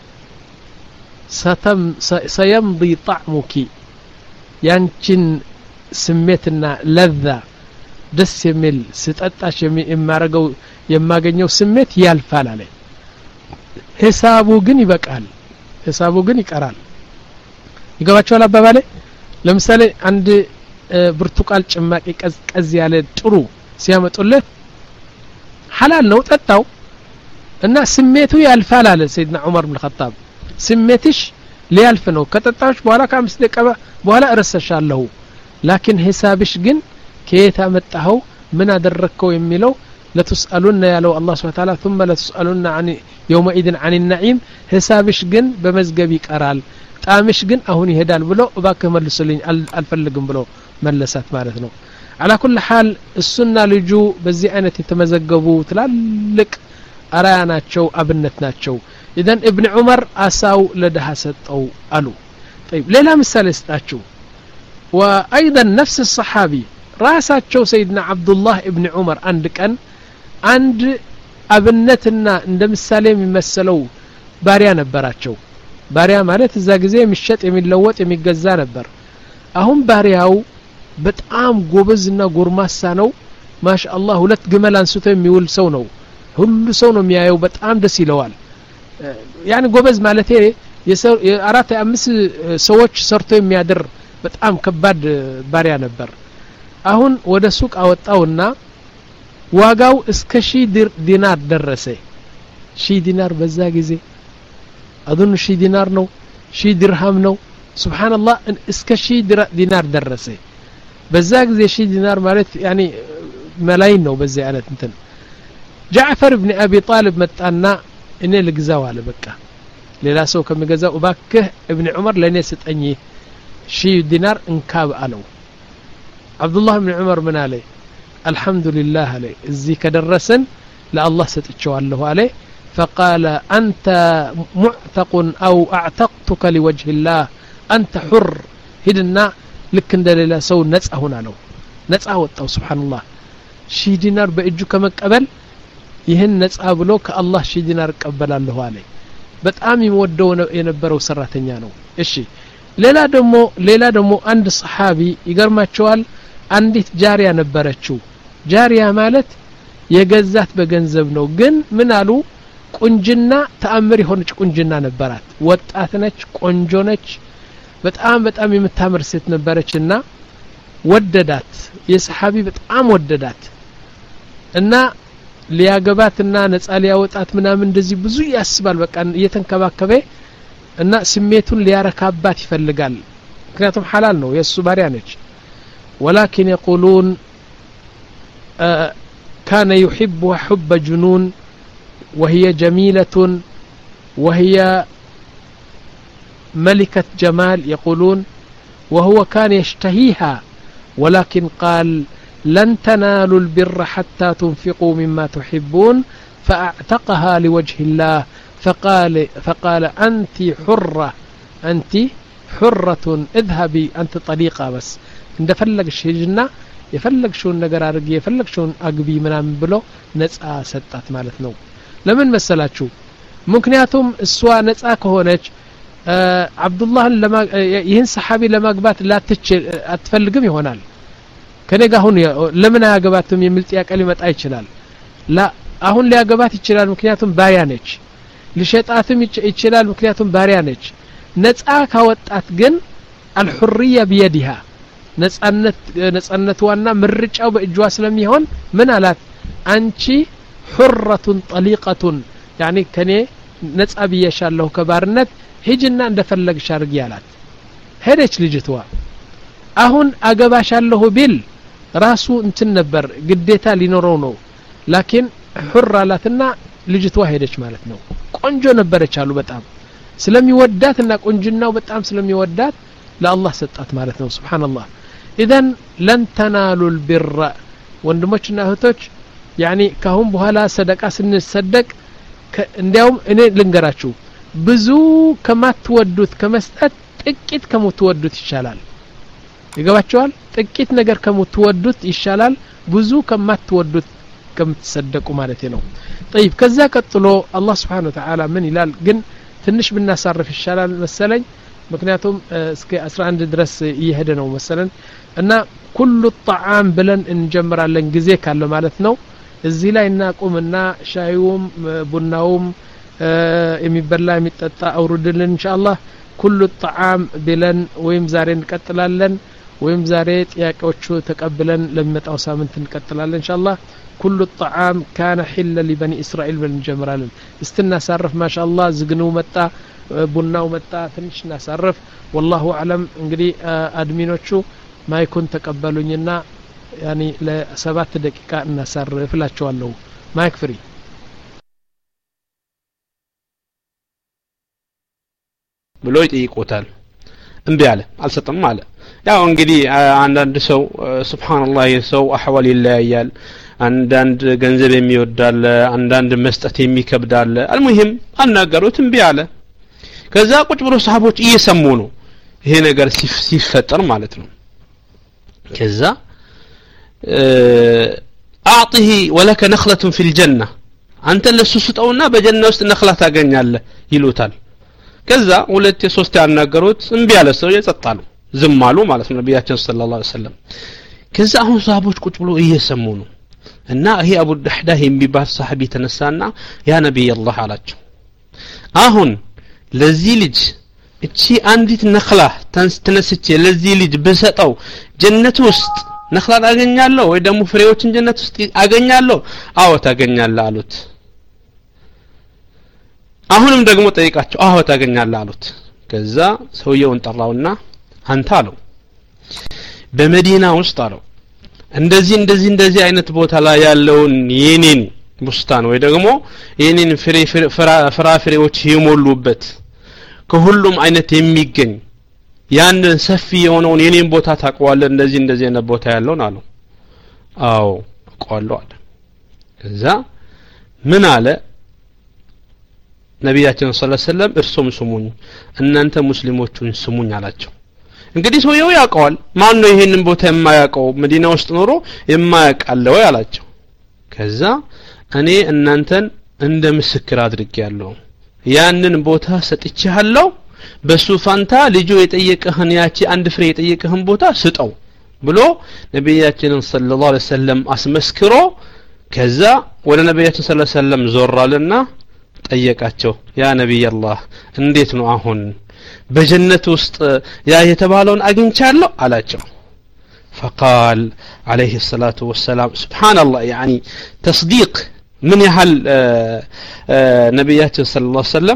ሰተም سيمضي طعمك ያንቺን ስሜትና ለዛ ደስ የሚል ስጠጣሽ የማረገው የማገኘው ስሜት ያልፋል አለ ሂሳቡ ግን ይበቃል ሂሳቡ ግን ይቀራል ይገባቸዋል አባባሌ ለምሳሌ አንድ ብርቱካን ጭማቂ ቀዝቀዝ ያለ ጥሩ ሲያመጡለት ሐላል ነው ጠጣው እና ስሜቱ ያልፋል አለ ሰይድና ዑመር ኢብኑ الخطاب ስሜትሽ ሊያልፍ ነው ከጠጣሽ በኋላ ከአምስት ደቂቃ በኋላ እረሳሻለሁ لكن ሂሳብሽ ግን ከየት አመጣኸው ምን አደረከው የሚለው ለተስአሉና ያለው አላህ Subhanahu Wa Ta'ala ثم لتسالون عن يومئذ عن النعيم ሂሳብሽ ግን በመዝገብ ይቀራል ጣምሽ ግን አሁን ይሄዳል ብሎ እባክህ መልስልኝ አልፈልግም ብሎ መለሳት ማለት ነው على كل حال السنه ልጁ በዚህ አይነት የተመዘገቡ ትላልቅ አራያ ናቸው አብነት ናቸው اذا ابن عمر አሳው ለደሃ ሰጠው አሉ طيب ሌላ ምሳሌ ስጣችሁ وايضا نفس الصحابي ራሳቸው سيدنا عبد الله ابن عمر አንድ ቀን አንድ አብነትና እንደ ምሳሌ የሚመስለው ባሪያ ነበራቸው ባሪያ ማለት እዛ ጊዜ የሚሸጥ የሚለወጥ የሚገዛ ነበር አሁን ባሪያው በጣም ጎበዝና ጎርማሳ ነው ማሻአላህ ሁለት ግመል አንስቶ የሚውል ሰው ነው ሁሉ ሰው ነው የሚያየው በጣም ደስ ይለዋል يعني ጎበዝ ማለት የአራት አምስት ሰዎች ሰርቶ የሚያድር በጣም ከባድ ባሪያ ነበር አሁን ወደ ሱቅ አወጣውና ዋጋው እስከ ሺህ ዲናር ደረሰ ሺህ ዲናር በዛ ጊዜ አዱን ሺህ ዲናር ነው ሺህ ድርሃም ነው ሱብሃንአላህ እስከ ሺህ ዲናር ደረሰ በዛ ጊዜ ሺህ ዲናር ማለት ያኒ መላይን ነው በዚህ አይነት እንትን ጃዕፈር ኢብኑ አቢ ጣሊብ መጣና እኔ ልግዛው አለ በቃ ሌላ ሰው ከመገዛው እባክህ ኢብኑ ዑመር ለኔ ስጠኝ ሺህ ዲናር እንካብ አለው አብዱላህ ኢብኑ ዑመር ምን አለ አልহামዱሊላህ አለ እዚህ ከደረሰን ለአላህ ሰጥቼዋለሁ አለ فقال أنت معتق أو أعتقتك لوجه الله أنت حر هدنا لك እንደሌላ ሰው ነፃ ሆና ነው ነፃ ወጣው ሱብሃንአላህ ሺህ ዲናር በእጁ ከመቀበል ይሄን ነፃ ብሎ ከአላህ ሺህ ዲናር ቀበላለሁ አለ በጣም ይወደው የነበረው ሰራተኛ ነው እሺ ሌላ ደሞ ሌላ ደሞ አንድ ሰሃቢ ይገርማቸዋል አንዲት ጃሪያ ነበረችው ጃሪያ ማለት የገዛት በገንዘብ ነው ግን ምን አሉ ቁንጅና ተአምር የሆነች ቁንጅና ነበራት ወጣት ነች ቆንጆ ነች በጣም በጣም የምታምር ሴት ነበረችና ወደዳት የሰሃቢ በጣም ወደዳት እና ሊያገባትና ነፃ ሊያወጣት ምናምን እንደዚህ ብዙ ያስባል በቃ እየተንከባከበ እና ስሜቱን ሊያረካባት ይፈልጋል ምክንያቱም ሐላል ነው የሱ ባሪያ ነች ولكن يقولون آه كان يحبها حب جنون وهي جميلة وهي ملكة جمال يقولون وهو كان يشتهيها ولكن قال لن تنالوا البر حتى تنفقوا مما تحبون فأعتقها لوجه الله فقال فقال أنت حرة أنت حرة اذهبي أنت طليقة بس عند فلقش هجنا يفلقشون نجار أرجي يفلقشون أقبي منام بلو نسأ ستات مالتنا لمن مسلاتشو ممكن ياتهم السوا نسأ كهونج آه عبد الله لما يهن صحابي لما قبات لا تتش أتفلقم يهونال كان يقهون لمن أقباتهم يملتيا كلمة أي شلال لا أهون لي أقبات يشلال ممكن ياتهم بايانج لشيطاتهم يشلال ممكن ياتهم باريانج نسأ كهوت أتجن الحرية بيدها ነጻነት ነጻነቷና ምርጫው በእጇ ስለሚሆን ምን አላት አንቺ حرة طليقة يعني ከኔ ነጻ ብየሻለሁ ከባርነት ሂጅና እንደፈለግሽ አርጊ አላት ሄደች ልጅቷ አሁን አገባሻለሁ ቢል ራሱ እንትን ነበር ግዴታ ሊኖረው ነው ላኪን حر አላትና ልጅቷ ሄደች ማለት ነው ቆንጆ ነበረች አሉ በጣም ስለሚወዳትና ቆንጅናው በጣም ስለሚወዳት ለአላህ ሰጣት ማለት ነው ሱብሃንአላህ إذن لن تنالوا البر ወንድሞችና እህቶች يعني ካሁን በኋላ ሰደቃ ስንሰደቅ እንዲያውም እኔ ልንገራችሁ ብዙ ከማትወዱት ከመስጠት ጥቂት ከመትወዱት ይሻላል ይገባችኋል ጥቂት ነገር ከመትወዱት ይሻላል ብዙ ከማትወዱት ከምትሰደቁ ማለት ነው طيب ከዛ ቀጥሎ አላህ Subhanahu Wa Ta'ala ምን ይላል ግን ትንሽ ብናሳርፍ ይሻላል መሰለኝ ምክንያቱም እስከ አስራ አንድ ድረስ እየሄደ ነው መሰለን እና ኩሉ الطعام ብለን እንጀምራለን ጊዜ ካለ ማለት ነው እዚህ ላይ እናቁምና ሻዩም ቡናውም የሚበላ የሚጠጣ አውርድልን ኢንሻአላህ ኩሉ الطعام ብለን ወይም ዛሬ እንቀጥላለን ወይም ዛሬ ጥያቄዎቹ ተቀብለን ለሚመጣው ሳምንት እንቀጥላለን ኢንሻአላህ ኩሉ الطعام كان حل لبني اسرائيل ብለን እንጀምራለን استناሳርፍ ማሻአላህ ዝግኑ መጣ ቡናው መጣ ትንሽ እናሳርፍ والله اعلم እንግዲህ አድሚኖቹ ማይኩን ተቀበሉኝና ያኒ ለሰባት ደቂቃ እናሳርፍ ላችኋለሁ ማይክ ፍሪ ብሎ ይጠይቁታል እንዴ አለ አልሰጠም አለ ያው እንግዲህ አንዳንድ ሰው ሱብሃንአላህ የሰው አህዋል ይለያያል አንዳንድ ገንዘብ የሚወዳለ አንዳንድ መስጠት የሚከብዳለ አልሙሂም አናገሩት እንዴ አለ ከዛ ቁጭ ብሎ ሰሃቦች እየሰሙ ነው ይሄ ነገር ሲፈጠር ማለት ነው ከዛ አዕطه ولك نخلة في الجنة አንተ ለሱ ስጠውና በጀና ውስጥ ነخላ ታገኛለህ ይሉታል ከዛ ሁለት ሶስት ያናገሩት እንዴ ያለ ሰው የጸጣሉ ዝም አሉ ማለት ነው ነብያችን ሰለላሁ ዐለይሂ ወሰለም ከዛ አሁን ሰሃቦች ቁጭ ብሎ እየሰሙ ነው እና ይሄ አቡ ዳህዳህ የሚባል ሰሃቢ ተነሳና ያ ነብይ አላህ አላቸው አሁን ለዚህ ልጅ እቺ አንዲት ነخላ ተነስቼ ለዚህ ልጅ በሰጠው ጀነት ውስጥ ነخላ አገኛለሁ ወይ ደግሞ ፍሬዎችን ጀነት ውስጥ አገኛለሁ አዎ ታገኛለህ አሉት አሁንም ደግሞ ጠይቃቸው አዎ ታገኛለህ አሉት ከዛ ሰውየውን ጠራውና አንተ አለው በመዲና ውስጥ አለው እንደዚህ እንደዚህ እንደዚህ አይነት ቦታ ላይ ያለውን የኔን ቡስታን ወይ ደግሞ የኔን ፍሬ ፍራፍሬዎች ይሞሉበት ከሁሉም አይነት የሚገኝ ያን ሰፊ የሆነውን የኔን ቦታ ታቀዋለ እንደዚህ እንደዚህ አይነት ቦታ ያለውን አለው አዎ አቀዋለሁ አለ ከዛ ምን አለ ነብያችን ሰለላሁ ዐለይሂ ወሰለም እርሱም ስሙኝ እናንተ ሙስሊሞቹን ስሙኝ አላቸው እንግዲህ ሰውየው ያቀዋል ማን ነው ይሄንን ቦታ የማያቀው መዲና ውስጥ ኖሮ የማያቃለ ወይ አላቸው ከዛ እኔ እናንተን እንደ ምስክር አድርጌያለሁ ያንን ቦታ ሰጥቼሃለሁ በሱ ፋንታ ልጁ የጠየቀህን ያቺ አንድ ፍሬ የጠየቀህን ቦታ ስጠው ብሎ ነብያችን ሰለላሁ ዐለይሂ ወሰለም አስመስክሮ ከዛ ወደ ነብያችን ሰለላሁ ዐለይሂ ወሰለም ዞራልና ጠየቃቸው ያ ነብይ አላህ እንዴት ነው አሁን በጀነት ውስጥ ያ የተባለውን አግኝቻለሁ አላቸው فقال عليه الصلاة والسلام سبحان الله يعني تصديق من يحل نبياته صلى الله عليه وسلم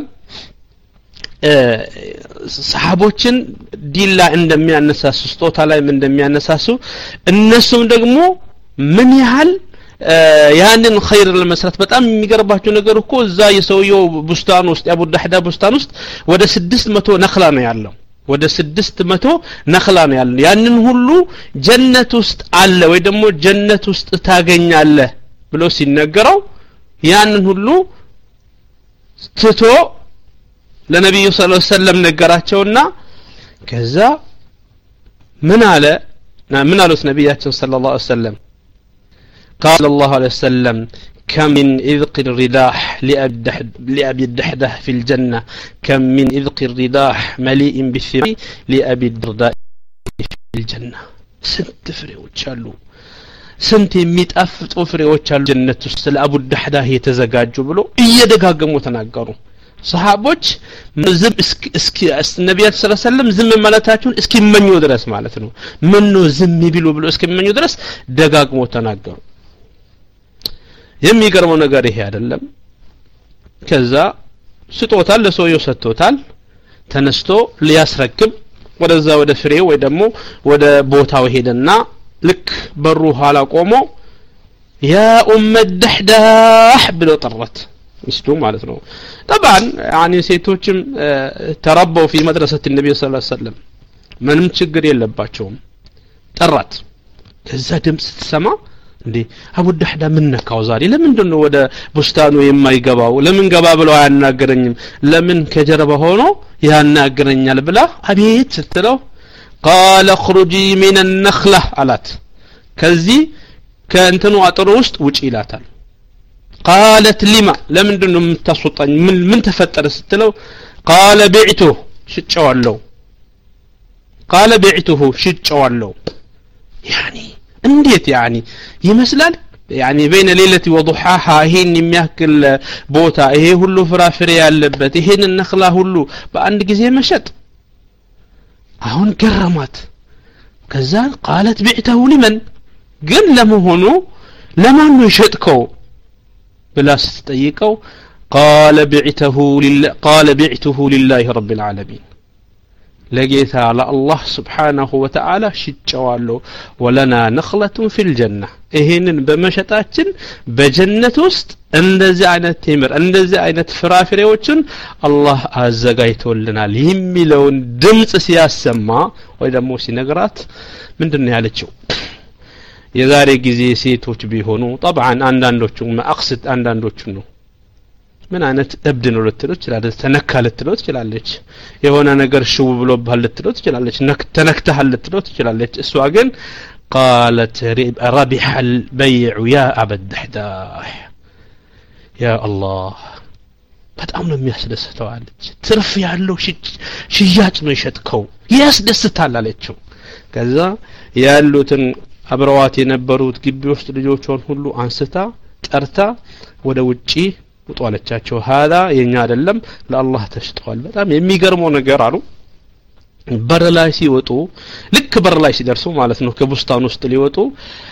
صحابوችን ዲላ እንደሚያነሳሱ ስጦታ ላይ ምን እንደሚያነሳሱ እነሱም ደግሞ ምን ያህል ያንን ኸይር ለመስራት በጣም የሚገርባቸው ነገር እኮ እዛ የሰውየው ቡስታን ውስጥ ያቡ ዳህዳ ቡስታን ውስጥ ወደ ስድስት መቶ ነኽላ ነው ያለው ወደ ስድስት መቶ ነኽላ ነው ያለው ያንን ሁሉ ጀነት ውስጥ አለ ወይ ደግሞ ጀነት ውስጥ ታገኛለህ ብሎ ሲነገረው ያንን ሁሉ ትቶ ለነብዩ ሰለላሁ ዐለይሂ ወሰለም ነገራቸውና ከዛ ምን አለ ምን አሉት ነብያችን ሰለላሁ ዐለይሂ ወሰለም قال الله عليه وسلم كم من إذق الرداح لأبي الدحدة في الجنة كم من إذق الرداح مليء بالثمار لأبي الدرداء في الجنة سنت فريوش አሉ ስንት የሚጣፍጡ ፍሬዎች አሉ ጀነት ውስጥ ለአቡ الدحدة የተዘጋጁ ብሎ እየደጋገሙ ተናገሩ ሰሃቦች ዝም እስኪ ነብያችን ሰለላሁ ዐለይሂ ወሰለም ዝም ማለታቸውን እስኪመኙ ድረስ ማለት ነው ምን ነው ዝም ይብሉ ብሎ እስኪመኙ ድረስ ደጋግሞ ተናገሩ የሚገርመው ነገር ይሄ አይደለም ከዛ ስጦታል ለሰውየው ሰጥቶታል ተነስቶ ሊያስረክብ ወደዛ ወደ ፍሬው ወይ ደግሞ ወደ ቦታው ሄደና ልክ በሩ ኋላ ቆሞ ያ ኡም الدحداح ብሎ ጠራት ሚስቱ ማለት ነው طبعا يعني ሴቶችም ተረበው في مدرسة النبي صلى الله عليه وسلم ምንም ችግር የለባቸውም ጠራት ከዛ ድምጽ ተሰማ እንዴ አቡ الدحዳ ምን ነካው ዛሬ ለምንድን ነው ወደ ቡስታኑ የማይገባው ለምን ገባ ብለው አያናገረኝም ለምን ከጀርባ ሆኖ ያናገረኛል ብላ አቤት ስትለው قال اخرجي من النخلة አላት ከዚህ ከእንተኑ አጥሩ ውስጥ ውጪ ይላታል قالت لما ለምንድን ነው የምታስወጣኝ ምን ምን ተፈጠረ ስትለው قال بعته ሽጨዋለሁ قال بعته ሽጨዋለሁ يعني እንዴት يعني ይመስላል يعني بين ليلة وضحاها ይሄን የሚያክል ቦታ ይሄ ሁሉ ፍራፍሬ ያለበት ይሄን ነኽላ ሁሉ በአንድ ጊዜ መሸጥ አሁን ገረማት ከዛ قالت بعته لمن ግን ለመሆኑ ለማን ነው የሸጥከው ብላ ስትጠይቀው قال بعته لله قال بعته لله رب العالمين ለጌታ ለአላህ Subhanahu Wa Ta'ala ሽጨዋለሁ ወለና ነኽለቱ ፊል ጀና ይሄንን በመሸጣችን በጀነት ውስጥ እንደዚህ አይነት ተምር እንደዚህ አይነት ፍራፍሬዎችን አላህ አዘጋጅቶልናል የሚለውን ድምጽ ሲያሰማ ወይ ደግሞ ሲነግራት ምንድነው ያለችው የዛሬ ጊዜ ሴቶች ቢሆኑ طبعا አንዳንዶቹ ማቅስት አንዳንዶቹ ነው ምን አይነት እብድ ነው ልትሉት ይችላል ተነካ ልትሉት ይችላልች የሆነ ነገር ሽው ብሎብሃል ልትሉት ይችላልች ተነክተሃል ልትሉት ይችላልች እሷ ግን قالت ربح البيع يا ابا الدحداح يا الله በጣም ነው የሚያስደስተው አለች ትርፍ ያለው ሽያጭ ነው ይሸጥከው ያስደስታል አለችው ከዛ ያሉትን አብረዋት የነበሩት ግቢ ውስጥ ልጆቿን ሁሉ አንስታ ጠርታ ወደ ውጪ ወጣለቻቸው هذا የኛ አይደለም ለአላህ ተሽጧል በጣም የሚገርመው ነገር አሉ በር ላይ ሲወጡ ልክ በር ላይ ሲደርሱ ማለት ነው ከቡስታን ውስጥ ሊወጡ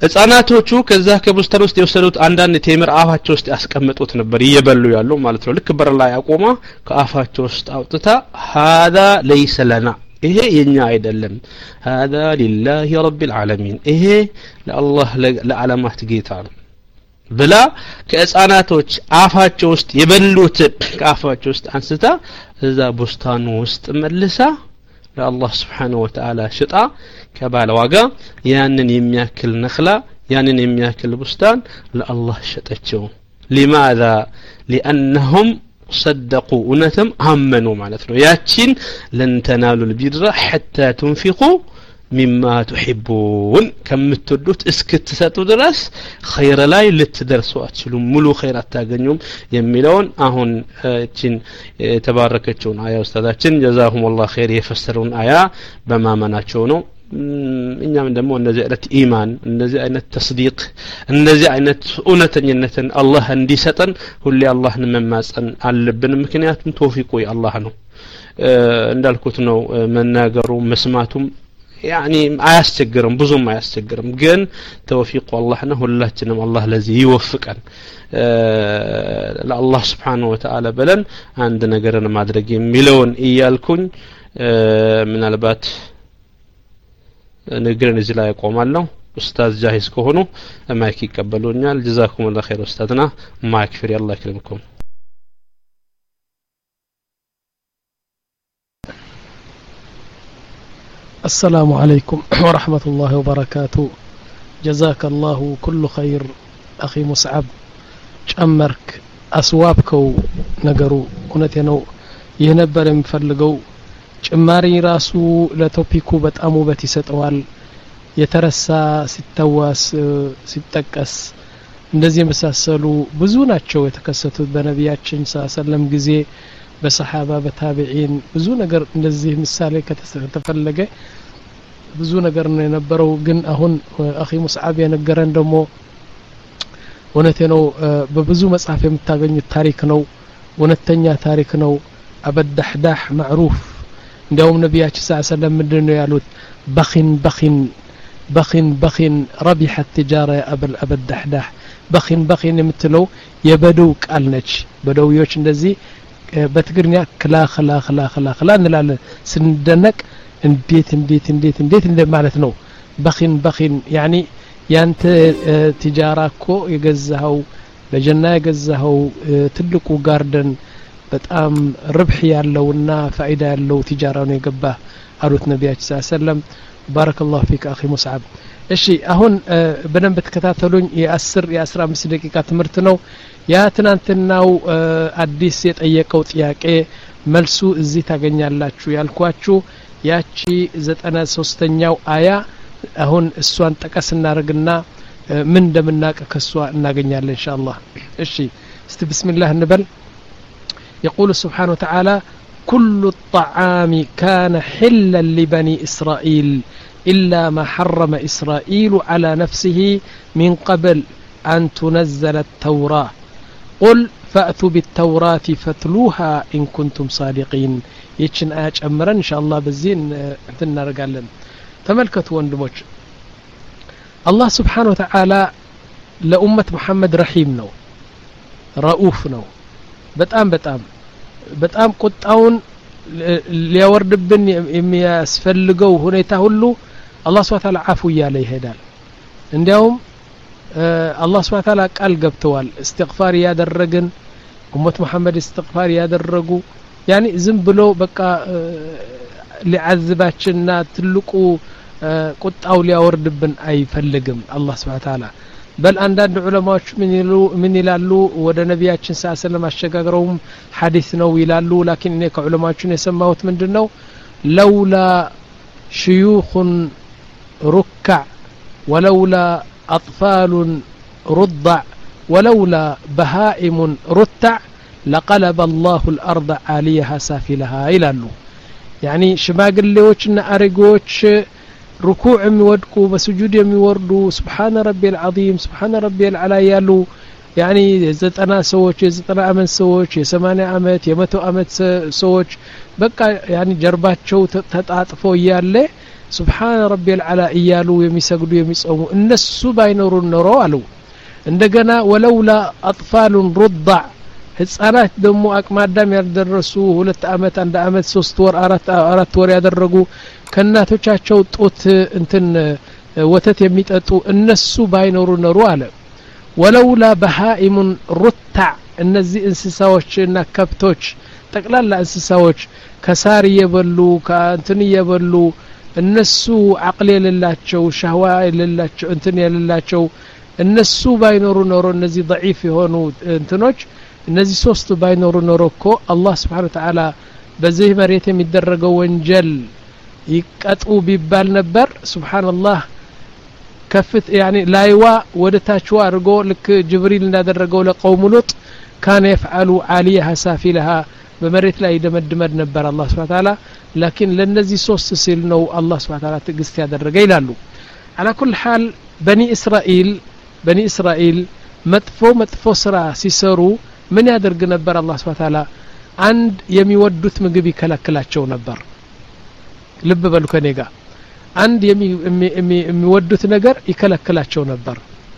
ህፃናቶቹ ከዛ ከቡስታን ውስጥ የወሰዱት አንዳንድ ቴምር አፋቸው ውስጥ ያስቀምጡት ነበር እየበሉ ያለው ማለት ነው ልክ በር ላይ አቆማ ከአፋቸው ውስጥ አውጥታ هذا ليس لنا ይሄ የኛ አይደለም هذا لله رب العالمين ይሄ ለአላህ ለዓለማት ጌታ ነው ብላ ከህፃናቶች አፋቸው ውስጥ የበሉት ከአፋቸው ውስጥ አንስታ እዛ ቡስታኑ ውስጥ መልሳ ለአላህ Subhanahu Wa Ta'ala ሽጣ ከባለዋጋ ያንን የሚያክል ነኽላ ያንን የሚያክል ቡስታን ለአላህ ሸጠችው لماذا لانهم صدقوا ونتم امنوا معناته ያቺን لن تنالوا البر حتى تنفقوا مما تحبون ከምትወዱት እስክትሰጡ ድረስ ኸይር ላይ ልትደርሱ አትችሉም ሙሉ ኸይር አታገኙም የሚለውን አሁን እቺን የተባረከችውን አያ ኡስታዳችን ጀዛሁም الله خير የፈሰሩን አያ በማመናቸው ነው እኛም ደግሞ እነዚህ አይነት ኢማን እነዚህ አይነት ተስዲቅ እነዚህ አይነት ኡነተኝነትን አላህ እንዲሰጠን ሁሌ አላህን መማጸን አለብን ምክንያቱም ተውፊቁ የአላህ ነው እንዳልኩት ነው መናገሩ መስማቱም يعني አያስቸግርም ብዙም አያስቸግርም ግን ተውፊቁ አላህ ነው ሁላችንም አላህ ለዚህ ይወፍቀን ለአላህ Subhanahu Wa Ta'ala በለን አንድ ነገርን ማድረግ የሚለውን እያልኩኝ ምናልባት ንግርን እዚህ ላይ ቆማለሁ ኡስታዝ ጃሂዝ ከሆኑ ማይክ ይቀበሉኛል ጀዛኩም الله خير ኡስታዝና ማይክ ፍሪ አላህ ይክረምኩም السلام عليكم ورحمة الله وبركاته جزاك الله كل خير أخي مصعب ጨመርክ አስዋብከው ነገሩ እውነቴ ነው የነበር የሚፈልገው ጭማሪ ራሱ ለቶፒኩ በጣም ውበት ይሰጠዋል የተረሳ ሲተዋስ ሲጠቀስ እንደዚህ መሳሰሉ ብዙ ናቸው የተከሰቱት በነቢያችን ሰለላም ጊዜ በሰሃባ በታቢዒን ብዙ ነገር እንደዚህ ምሳሌ ከተፈለገ ብዙ ነገር ነው የነበረው ግን አሁን አኺ ሙስዓብ የነገረን ደግሞ እውነቴ ነው በብዙ መጽሐፍ የምታገኙት ታሪክ ነው እውነተኛ ታሪክ ነው አበዳህዳህ ማዕሩፍ እንደውም ነቢያችን ሰለላም ምንድነው ያሉት በኺን በኺን በኺን በኺን ربح التجاره ابل አበዳህዳህ በኺን በኺን የምትለው የበደው ቃል ነች በደውዮች እንደዚህ በትግርኛ ክላ ክላ ክላ ክላ ክላ እንላለን ስንደነቅ እንዴት እንዴት እንዴት እንዴት እንደማለት ነው በኺን በኺን يعني ያንተ ትጃራኮ የገዛው በጀና የገዛው ትልቁ ጋርደን በጣም ربح ያለውና ፋይዳ ያለው ትጃራ ነው የገባ አሉት ነቢያችን ሰለላም ባረከላሁ ፊክ አኺ ሙስዓብ እሺ አሁን በደንብ ተከታተሉኝ የ10 የ15 ደቂቃ ትምህርት ነው ያ ትናንትናው አዲስ የጠየቀው ጥያቄ መልሱ እዚህ ታገኛላችሁ ያልኳችሁ ያቺ ዘጠና ሶስተኛው አያ አሁን እሷን ጠቀስ እናርግና ምን እንደምናቀ ከሷ እናገኛለን ኢንሻአላህ እሺ እስቲ ቢስሚላህ እንበል يقول سبحانه وتعالى كل الطعام كان حلا لبني إسرائيل إلا ما حرم إسرائيل على نفسه من قبل أن تنزل التوراة قل فأتوا بالتوراة فاتلوها إن كنتم صادقين يتشن آج أمرا إن شاء الله بزين تنا رجالن تملكت وندمج الله سبحانه وتعالى لأمة محمد رحيم نو رؤوف نو بتأم بتأم بتأم قطعون ليوردبن يسفلقوا هنيته هلو الله سبحانه وتعالى عفو ياليه هدال عندهم الله سبحانه وتعالى قال قبتوال استغفار ያደረግን ኡመት መሐመድ استغفار ያደረጉ يعني ዝም ብሎ በቃ ሊዓዝባችንና ትልቁ ቁጣው ሊያወርድብን አይፈልግም الله سبحانه وتعالى بل አንዳንድ ዑለማዎች ምን ይሉ ምን ይላሉ ወደ ነቢያችን ሰለላም አሸጋግረውም ሐዲስ ነው ይላሉ لكن እኔ ከዑለማዎችን የሰማሁት ምንድነው لولا شيوخ ركع ولولا أطفال رضع ولولا بهائم رتع لقلب الله الأرض عاليها سافلها إلى له يعني شماغليوچنا أريغوچ ركوع يمودقوا بسجود يموردوا سبحان ربي العظيم سبحان ربي العلى يالو يعني ዘጠና ሰዎች የዘጠና አመት ሰዎች የሰማንያ አመት የመቶ አመት ሰዎች በቃ يعني ጀርባቸው ተጣጥፎ ያለ سبحان ربي العلا እያሉ የሚሰግዱ የሚጾሙ እነሱ ባይኖሩ ኖሮ አሉ እንደገና ወለውላ አጥፋል رضع ህፃናት ደሞ አቅማዳም ያደረሱ ሁለት አመት አንድ አመት ሶስት ወር አራት አራት ወር ያደረጉ ከናቶቻቸው ጦት እንትን ወተት የሚጠጡ እነሱ ባይኖሩ ኖሮ አለ ወለውላ በሃኢም رتع እነዚህ እንስሳዎችና ከብቶች ጠቅላላ እንስሳዎች ከሳር የበሉ ከእንትን የበሉ እነሱ አቅል የሌላቸው ሻህዋ የሌላቸው እንትን የሌላቸው እነሱ ባይኖሩ ኖሮ እነዚህ ضعيف የሆኑ እንትኖች እነዚህ ሶስቱ ባይኖሩ ኖሮ እኮ አላህ Subhanahu Wa Ta'ala በዚህ መሬት የሚደረገው ወንጀል ይቀጡ ቢባል ነበር ሱብሃንአላህ ከፍት يعني ላይዋ ወደታቸው አድርጎ ልክ ጅብሪል እንዳደረገው ለቀውም ሉጥ كان يفعل عاليها سافلها በመሬት ላይ ደመድመድ ነበር አላህ Subhanahu Wa Ta'ala لكن ለነዚህ ሶስት ሲል ነው አላህ Subhanahu Wa Ta'ala ትግስት ያደረገ ይላሉ على كل حال بني اسرائيل بني اسرائيل መጥፎ መጥፎ ስራ ሲሰሩ ምን ያደርግ ነበር አላህ Subhanahu Wa Ta'ala አንድ የሚወዱት ምግብ ይከለክላቸው ነበር ልብ በሉ ከኔ ጋር አንድ የሚወዱት ነገር ይከለክላቸው ነበር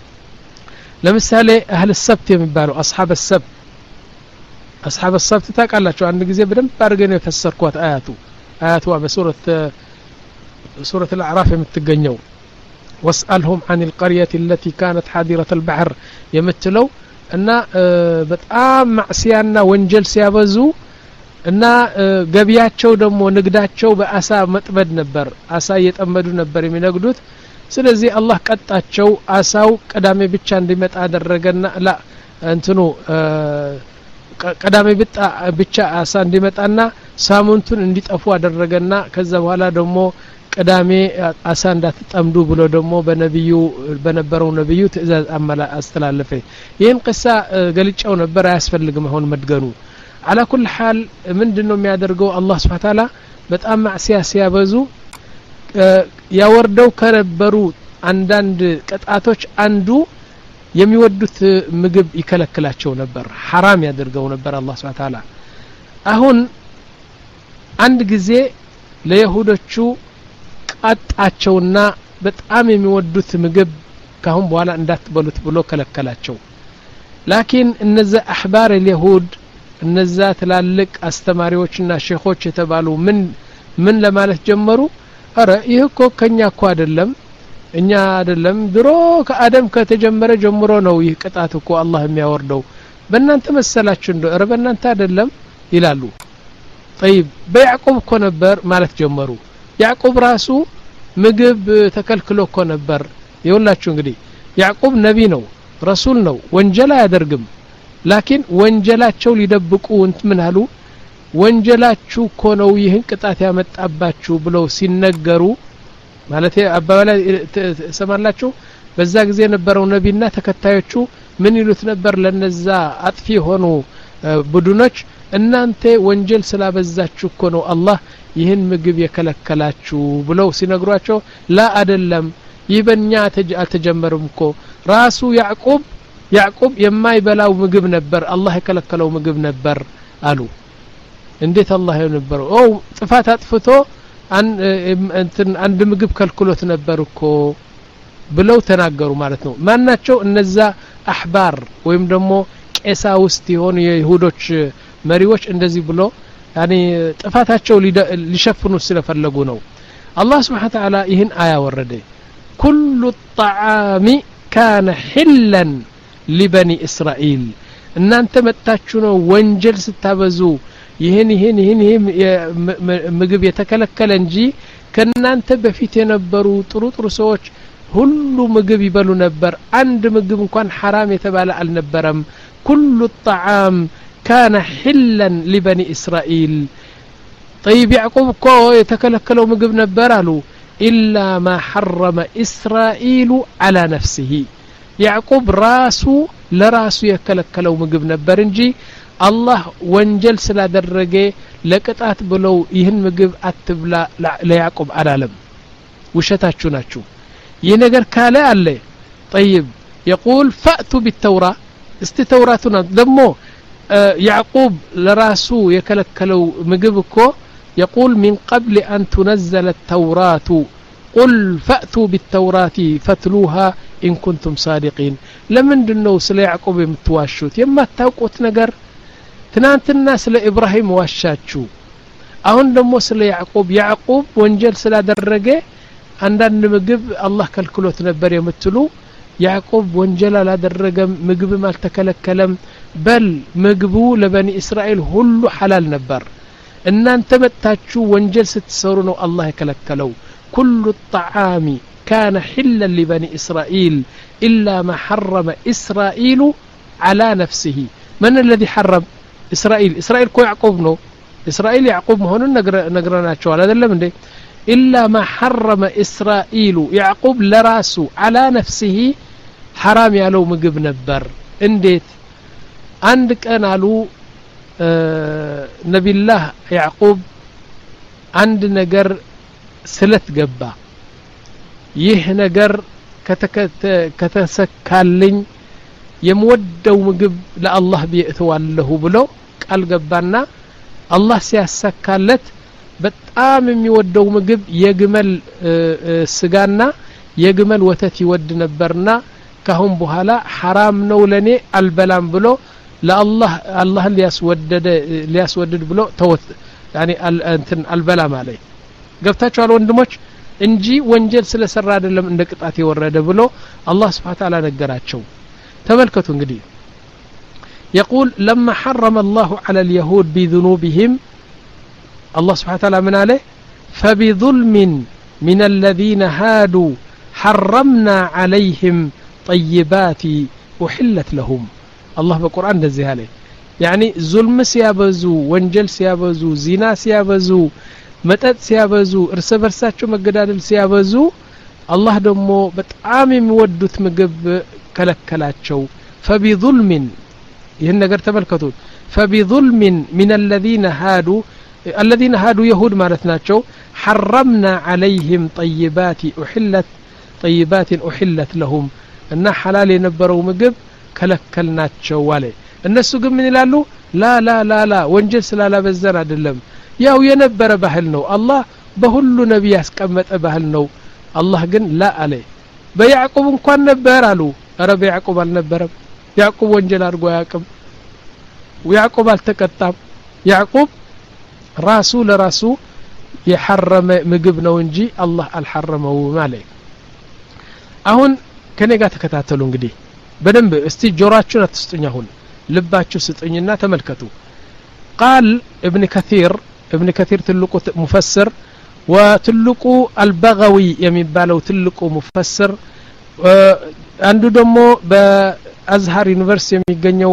ለምሳሌ اهل السبت የሚባለው اصحاب السبت اصحاب السبت ታቃላችሁ አንድ ጊዜ በደንብ አድርገን የፈሰርኳት አያቱ አያቱ በሱረት ሱረት الأعراف የምትገኘው واسألهم عن القرية التي كانت حاضرة البحر የምትለው እና በጣም ማዕሲያና ወንጀል ሲያበዙ እና ገቢያቸው ደግሞ ንግዳቸው በአሳ መጥመድ ነበር አሳ እየጠመዱ ነበር የሚነግዱት ስለዚህ አላህ ቀጣቸው አሳው ቀዳሜ ብቻ እንዲመጣ አደረገና ላ እንትኑ ቀዳሜ ብቻ ብቻ አሳ እንዲመጣና ሳሙንቱን እንዲጠፉ አደረገና ከዛ በኋላ ደግሞ ቀዳሜ አሳ እንዳትጠምዱ ብሎ ደግሞ በነብዩ በነበረው ነብዩ ትእዛዝ አመላ አስተላለፈ ይሄን ቅሳ ገልጫው ነበር አያስፈልግም አሁን መድገኑ على كل حال ምንድነው የሚያደርገው አላህ Subhanahu Wa Ta'ala በጣም ማዕሲያ ሲያበዙ ያወርደው ከነበሩ አንዳንድ ቅጣቶች አንዱ የሚወዱት ምግብ ይከለክላቸው ነበር حرام ያደርገው ነበር አላህ Subhanahu Wa Ta'ala አሁን አንድ ጊዜ ለይሁዶቹ ቀጣቸውና በጣም የሚወዱት ምግብ ካሁን በኋላ እንዳትበሉት ብሎ ከለከላቸው لكن እነዛ አህባር اليهود እነዛ ትላልቅ አስተማሪዎችና ሼኾች የተባሉ ምን ምን ለማለት ጀመሩ አረ ይሄ እኮ ከኛ እኮ አይደለም እኛ አይደለም ድሮ ከአደም ከተጀመረ ጀምሮ ነው ይህ ቅጣት እኮ አላህ የሚያወርደው በእናንተ መሰላችሁ እንደ አረ በእናንተ አይደለም ይላሉ طيب በያዕቆብ እኮ ነበር ማለት ጀመሩ ያዕቆብ ራሱ ምግብ ተከልክሎ እኮ ነበር ይኸውላችሁ እንግዲህ ያዕቆብ ነቢ ነው ረሱል ነው ወንጀል አያደርግም لكن ወንጀላቸው ሊደብቁ እንት ምን አሉ ወንጀላችሁ እኮ ነው ይህን ቅጣት ያመጣባችሁ ብለው ሲነገሩ ማለት አባባላ ሰማላችሁ በዛ ጊዜ ነበረው ነብይና ተከታዮቹ ምን ይሉት ነበር ለነዛ አጥፊ ሆኑ ቡድኖች እናንተ ወንጀል ስላበዛችሁ እኮ ነው አላህ ይህን ምግብ የከለከላችሁ ብለው ሲነግሯቸው ላ አይደለም ይበኛ አልተጀመረም እኮ ራሱ ያዕቆብ ያዕቆብ የማይበላው ምግብ ነበር አላህ የከለከለው ምግብ ነበር አሉ እንዴት አላህ የነበረው ኦ ጥፋት አጥፍቶ እንትን አንድ ምግብ ከልክሎት ነበር እኮ ብለው ተናገሩ ማለት ነው ማናቸው እነዛ አህባር ወይም ደግሞ ቄሳ ውስጥ የሆኑ የይሁዶች መሪዎች እንደዚህ ብሎ يعني ጥፋታቸው ሊሸፍኑ ስለፈለጉ ነው አላህ Subhanahu Wa Ta'ala ይህን አያ ወረደ كل الطعام كان حلا لبني إسرائيل እናንተ መጣችሁ ነው ወንጀል ስታበዙ ይሄን ይሄን ይሄን ምግብ የተከለከለ እንጂ ከናንተ በፊት የነበሩ ጥሩ ጥሩ ሰዎች ሁሉ ምግብ ይበሉ ነበር አንድ ምግብ እንኳን حرام የተባለ አልነበረም كل الطعام كان حلا لبني إسرائيل طيب يعقوب كو يتكلكلوا ምግብ ነበር አሉ إلا ما حرم إسرائيل على نفسه يعقوب راسو ለራሱ የከለከለው ምግብ ነበር እንጂ አላህ ወንጀል ስላደረገ ለቅጣት ብለው ይህን ምግብ አትብላ ለያዕቆብ አላለም ውሸታችሁ ናችሁ ይህ ነገር ካለ አለ طيب يقول فأتوا بالتوراة እስቲ ተውራቱን ደሞ ያዕቁብ ለራሱ የከለከለው ምግብ እኮ يقول من قبل أن تنزل التوراة قل فأتوا بالتوراة فاتلوها إن كنتم صادقين لمن دنو سلا يعقوب يمتواشوت يما تاوقوت ነገር ትናንትና ስለ ኢብራሂም ዋሻችሁ አሁን ደሞ ስለ ያዕቆብ ያዕቆብ ወንጀል ስላደረገ አንዳንድ ምግብ አላህ ከልክሎት ነበር የምትሉ ያዕቆብ ወንጀል አላደረገም ምግብም አልተከለከለም በል ምግቡ ለበኒ እስራኤል ሁሉ ሐላል ነበር እናንተ መጣችሁ ወንጀል ስትሰሩ ነው አላህ የከለከለው كل الطعام كان حلا لبني إسرائيل إلا ما حرم إسرائيل على نفسه من الذي حرم إسرائيل إسرائيل كو يعقوب نو إسرائيل يعقوب هون نقرناچو على دلم እንዴ إلا ما حرم إسرائيل يعقوب لراسه على نفسه حرام ያለው ምግብ ነበር እንዴት አንድ ቀን አሉ ነብይላህ ያዕቆብ አንድ ነገር ስለት ገባ ይህ ነገር ከተሰካልኝ የምወደው ምግብ ለአላህ ቢእተዋለሁ ብሎ ቃል ገባና አላህ ሲያሰካለት በጣም የሚወደው ምግብ የግመል ስጋና የግመል ወተት ይወድ ነበርና ካሁን በኋላ حرام ነው ለኔ አልበላም ብሎ ለአላህ አላህ ሊያስወደደ ሊያስወደድ ብሎ ተወት يعني እንትን አልበላም አለኝ ገብታችኋል ወንድሞች እንጂ ወንጀል ስለሰራ አይደለም እንደ ቅጣት ይወረደ ብሎ አላህ Subhanahu Wa Ta'ala ነገራቸው ተመልከቱ እንግዲህ يقول لما حرم الله على اليهود بذنوبهم الله سبحانه وتعالى من عليه فبظلم من الذين هادوا حرمنا عليهم طيبات أحلت لهم الله بالقرآن نزه عليه يعني ظلم سيابزو وانجل سيابزو زنا سيابزو متت سيابزو ارس برساتشو مقدادل سيابزو الله دمو بتعام يودت مقب كلكلاتشو فبظلم ይህን ነገር ተመልከቱ فبظلم من الذين هادوا الذين هادوا يهود ማለት ናቸው حرمنا عليهم طيبات أحلت طيبات أحلت لهم እና حلال የነበረው ምግብ ከለከልናቸው ዋለ እነሱ ግን ምን ይላሉ ላ ላ ላ ላ ወንጀል ስላላበዛን አይደለም ያው የነበረ ባህል ነው አላህ በሁሉ ነብይ ያስቀመጠ ባህል ነው አላህ ግን ላ አለ በያዕቆብ እንኳን ነበር አሉ ኧረ በያዕቆብ አልነበረም ያዕቆብ ወንጀል አድርጎ ያዕቆብ ወያዕቆብ አልተቀጣም ያዕቆብ ራሱ ለራሱ የሐረመ ምግብ ነው እንጂ አላህ አልሐረመው ማለት አሁን ከኔ ጋር ተከታተሉ እንግዲህ በደንብ እስቲ ጆሮአችሁን አትስጡኝ አሁን ልባችሁ ስጡኝና ተመልከቱ قال ابن كثير ابن كثير ትልቁ مفسر وትልቁ البغوي የሚባለው ትልቁ مفسر አንዱ ደግሞ በአዝሃር ዩኒቨርሲቲ የሚገኘው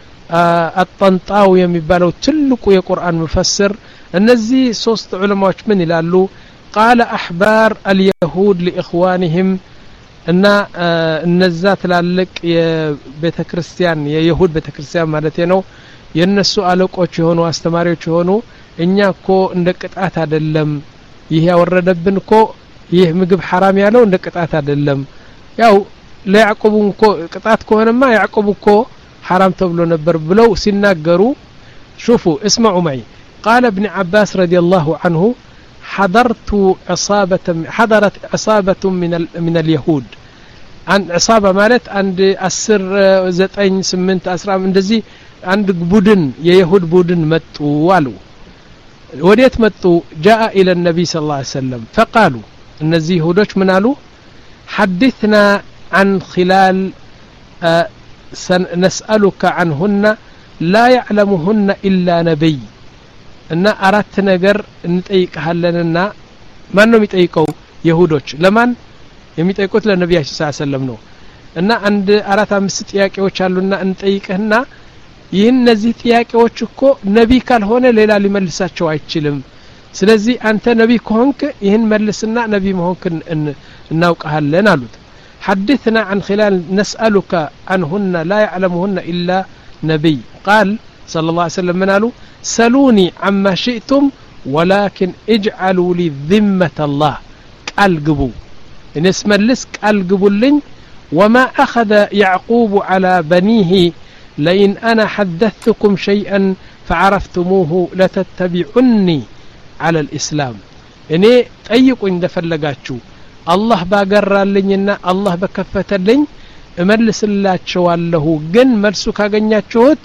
አጣንጣው የሚባለው ትልቁ የቁርአን مفسر እነዚህ ሶስት ዑለማዎች ምን ይላሉ قال احبار اليهود لاخوانهم እና እነዛ ትላልቅ የቤተክርስቲያን የይሁድ ቤተክርስቲያን ማለት ነው የነሱ አለቆች የሆኑ አስተማሪዎች የሆኑ እኛኮ እንደ ቅጣት አይደለም ይሄ ያወረደብን እኮ ይሄ ምግብ حرام ያለው እንደ ቅጣት አይደለም ያው ለያዕቆብ እኮ ቅጣት ከሆነማ ያዕቆብ እኮ حرام ተብሎ ነበር ብለው ሲናገሩ شوفوا اسمعوا معي قال ابن عباس رضي الله عنه حضرت عصابة حضرت عصابة من من اليهود عن عصابة مالت عند أسر زتين سمنت أسرع من دزي عند بودن يهود بودن متوا والو وديت متوا جاء إلى النبي صلى الله عليه وسلم فقالوا النزي يهودش منالو حدثنا عن خلال آه نسألك عنهن لا يعلمهن إلا نبي እና አራት ነገር እንጠይቀሃለንና ማን ነው የሚጠይቀው ይሁዶች ለማን የሚጠይቁት ለነብያችን ሰለላሁ ዐለይሂ ወሰለም ነው እና አንድ አራት አምስት ጥያቄዎች አሉና እንጠይቀህና ይህን እነዚህ ጥያቄዎች እኮ ነቢ ካልሆነ ሌላ ሊመልሳቸው አይችልም ስለዚህ አንተ ነቢ ከሆንክ ይህን መልስና ነቢ መሆንክን እናውቀሃለን አሉት حدثنا عن خلال نسألك عنهن لا يعلمهن إلا نبي قال صلى الله عليه وسلم من قالوا سلوني عما شئتم ولكن اجعلوا لي ذمة الله قال قبو إن اسم اللس قال قبو لن وما أخذ يعقوب على بنيه لئن أنا حدثتكم شيئا فعرفتموه لتتبعني على الإسلام إني طيقوا إن دفلقاتشو الله باقرالنينا الله بكفتلين እመልስ ላችኋለሁ ግን መልሱ ካገኛችሁት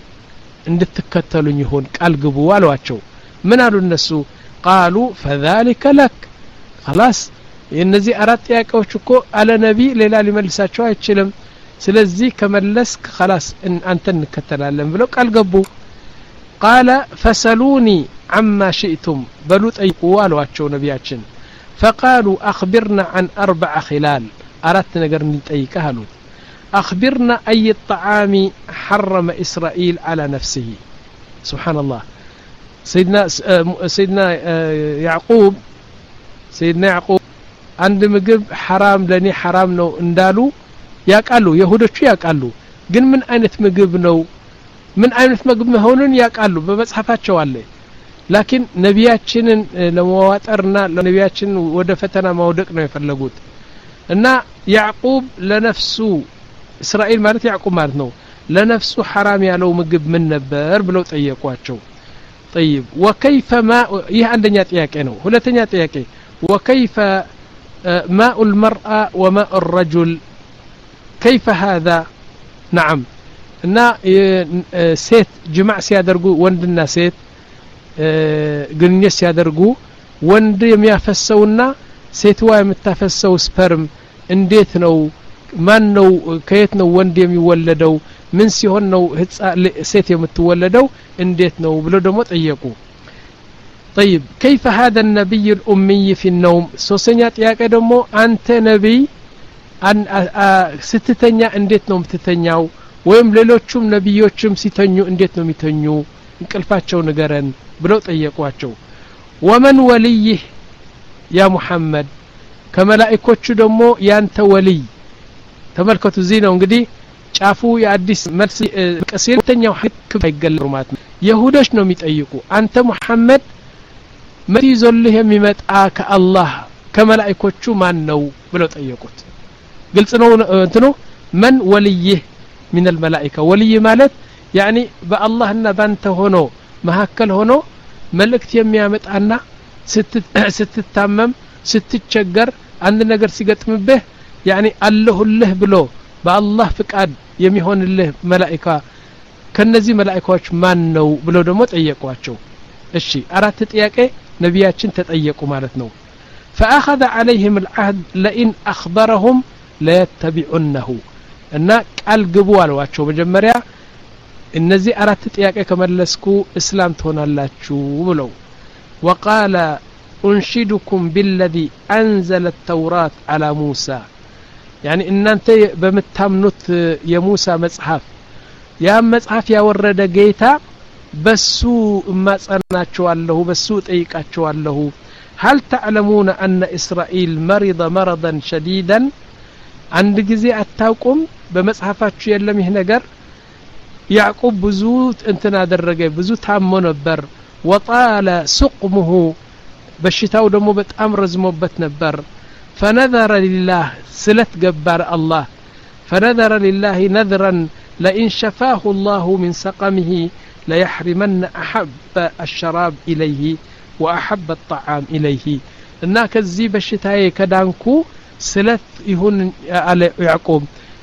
እንድትከተሉኝ ይሁን ቃል ግቡ አሏቸው ምን አሉ እነሱ قالوا فذلك لك خلاص እነዚህ አራት ጥያቄዎች እኮ አለ ነቢ ሌላ ሊመልሳቸው አይችልም ስለዚህ ከመለስክ خلاص አንተ እንከተላለን ብለው ቃል ገቡ قال فسلوني عما شئتم بلو ጠይቁ አሏቸው ነቢያችን فقالوا أخبرنا عن أربع خلال أردت نقر نتأيك هلوت أخبرنا أي الطعام حرم إسرائيل على نفسه سبحان الله سيدنا سيدنا يعقوب سيدنا يعقوب عند مجب حرام لني حرام نو اندالو يقالو يهودوچ يقالو ግን ምን አይነት ምግብ ነው ምን አይነት ምግብ መሆኑን ያቃሉ በመጽሐፋቸው አለ ላኪን ነቢያችንን ለመዋጠርና ለነቢያችን ወደ ፈተና ማውደቅ ነው የፈለጉት እና ያዕቁብ ለነፍሱ እስራኤል ማለት ያዕቁብ ማለት ነው ለነፍሱ حرام ያለው ምግብ ምን ነበር ብለው ጠየቋቸው طيب وكيف ما ይህ አንደኛ ጥያቄ ነው ሁለተኛ ጥያቄ وكيف ماء المرأة وماء الرجل كيف هذا نعم እና ሴት ጅማዕ ሲያደርጉ ወንድና ሴት ግንኙነት ሲያደርጉ ወንድ የሚያፈሰውና ሴትዋ የምታፈሰው ስፐርም እንዴት ነው ማን ነው ከየት ነው ወንድ የሚወለደው ምን ሲሆን ነው ሴት የምትወለደው እንዴት ነው ብሎ ደግሞ ጠየቁ طيب كيف هذا النبي الأمي في النوم ሶስተኛ ጥያቄ ደግሞ አንተ ነብይ አን ስትተኛ እንዴት ነው የምትተኛው ወይም ሌሎችም ነብዮችም ሲተኙ እንዴት ነው የሚተኙ እንቅልፋቸው ንገረን ብለው ጠየቋቸው ومن وليه يا محمد ከመላእክቶቹ ደግሞ ያንተ ወልይ ተመልከቱ እዚህ ነው እንግዲህ ጫፉ የአዲስ መልስ ቀሲልተኛው ህክ ባይገለሩ ማለት ነው ይሁዶች ነው የሚጠይቁ አንተ ሙሐመድ መሪዞልህ የሚመጣ ከአላህ ከመላእክቶቹ ማን ነው ብለው ጠየቁት ግልጽ ነው እንትኑ من وليه من الملائكة ولي ማለት يعني በአላህና ባንተ ሆኖ መሐከል ሆኖ መልእክት የሚያመጣና ስትታመም ስትቸገር አንድ ነገር ሲገጥምብህ يعني አለሁልህ ብሎ በአላህ ፍቃድ የሚሆንልህ መላእክታ ከነዚህ መላእክቶች ማን ነው ብሎ ደግሞ ጠየቋቸው እሺ አራት ጥያቄ ነቢያችን ተጠየቁ ማለት ነው فأخذ عليهم العهد لئن أخبرهم ليتبعونه እና ቃል ግቡ አሏቸው መጀመሪያ እነዚህ አራት ጥያቄ ከመለስኩ እስላም ትሆናላችሁ ብለው وقال أنشدكم بالذي أنزل التوراة على موسى يعني إن أنت بمتامنوت يا موسى مصحف يا مصحف يا ورد جيتا بسو ما صنعتشوالله بسو طيقاتشوالله هل تعلمون أن إسرائيل مرض مرضا شديدا عند جزي أتاوكم بمصحفاتشو يلم ይህ ነገር ያዕቁብ ብዙ እንትና አደረገ ብዙ ታሞ ነበር وطال سقمه በሽታው ደግሞ በጣም ረዝሞበት ነበር فنذر لله سلت جبار الله فنذر لله نذرا لئن شفاه الله من سقمه ليحرمن أحب الشراب إليه وأحب الطعام إليه እና ከዚህ በሽታዬ ከዳንኩ ስለት ይሁን አለ ያዕቁብ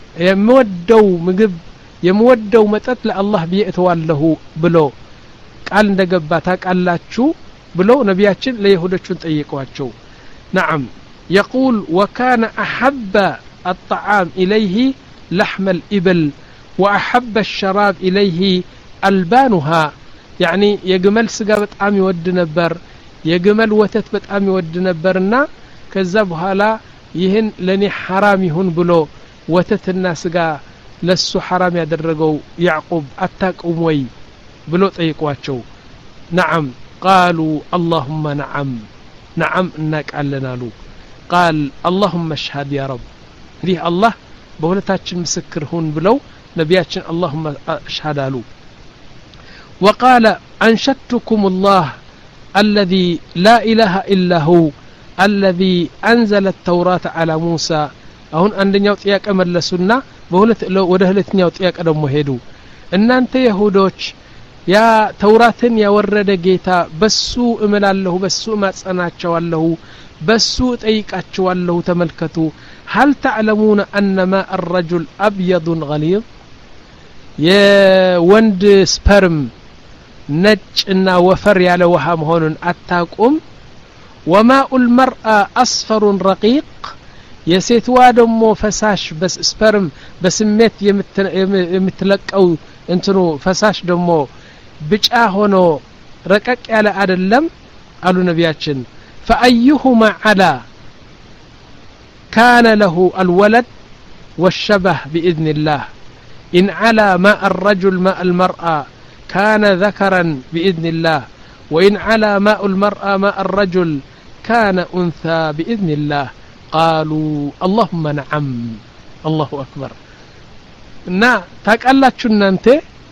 የምወደው ምግብ የምወደው መጠጥ ለአላህ ቢየተዋለሁ ብሎ ቃል እንደገባ ታቃላችሁ ብሎ ነቢያችን ለይሁዶቹን ጠይቀዋቸው نعم يقول وكان أحب الطعام إليه لحم الإبل وأحب الشراب إليه ألبانها يعني يجمل سجا بتعام يود نبر يجمل وتت بتعام يود نبرنا كذبها لا يهن لني حرام يهون بلو وتت الناس جا لسه حرام يدرجوا يعقوب أتاك أموي بلو طيقواتشو نعم قالوا اللهم نعم نعم إنك علنا له قال اللهم اشهد يا رب ليه الله بولتاتشن مسكرهون بلو نبياتشن اللهم اشهد له وقال أنشدتكم الله الذي لا إله إلا هو الذي أنزل التوراة على موسى هون عندنا يطيق ملسنا بولت وده لتنيا يطيق أدم مهدو እናንተ ይሁዶች ያ ተውራትን ያወረደ ጌታ በሱ እምላለሁ በሱ ማጸናቸዋለሁ በሱ ጠይቃቸዋለሁ ተመልከቱ هل تعلمون أن ماء الرجل أبيض غليظ የወንድ ስፐርም ነጭና ወፈር ያለ ውሃ መሆኑን አታቁም وماء المرأة أصفر رقيق የሴትዋ ደሞ ፈሳሽ በስፐርም በስሜት የምትለቀው እንትኑ ፈሳሽ ደሞ ብጫ ሆኖ ረቀቅ ያለ አይደለም አሉ ነቢያችን فأيهما على كان له الولد والشبه بإذن الله إن على ماء الرجل ماء المرأة كان ذكرا بإذن الله وإن على ماء المرأة ماء الرجل كان أنثى بإذن الله قالوا اللهم نعم الله أكبر نا ታቃላችሁ እናንተ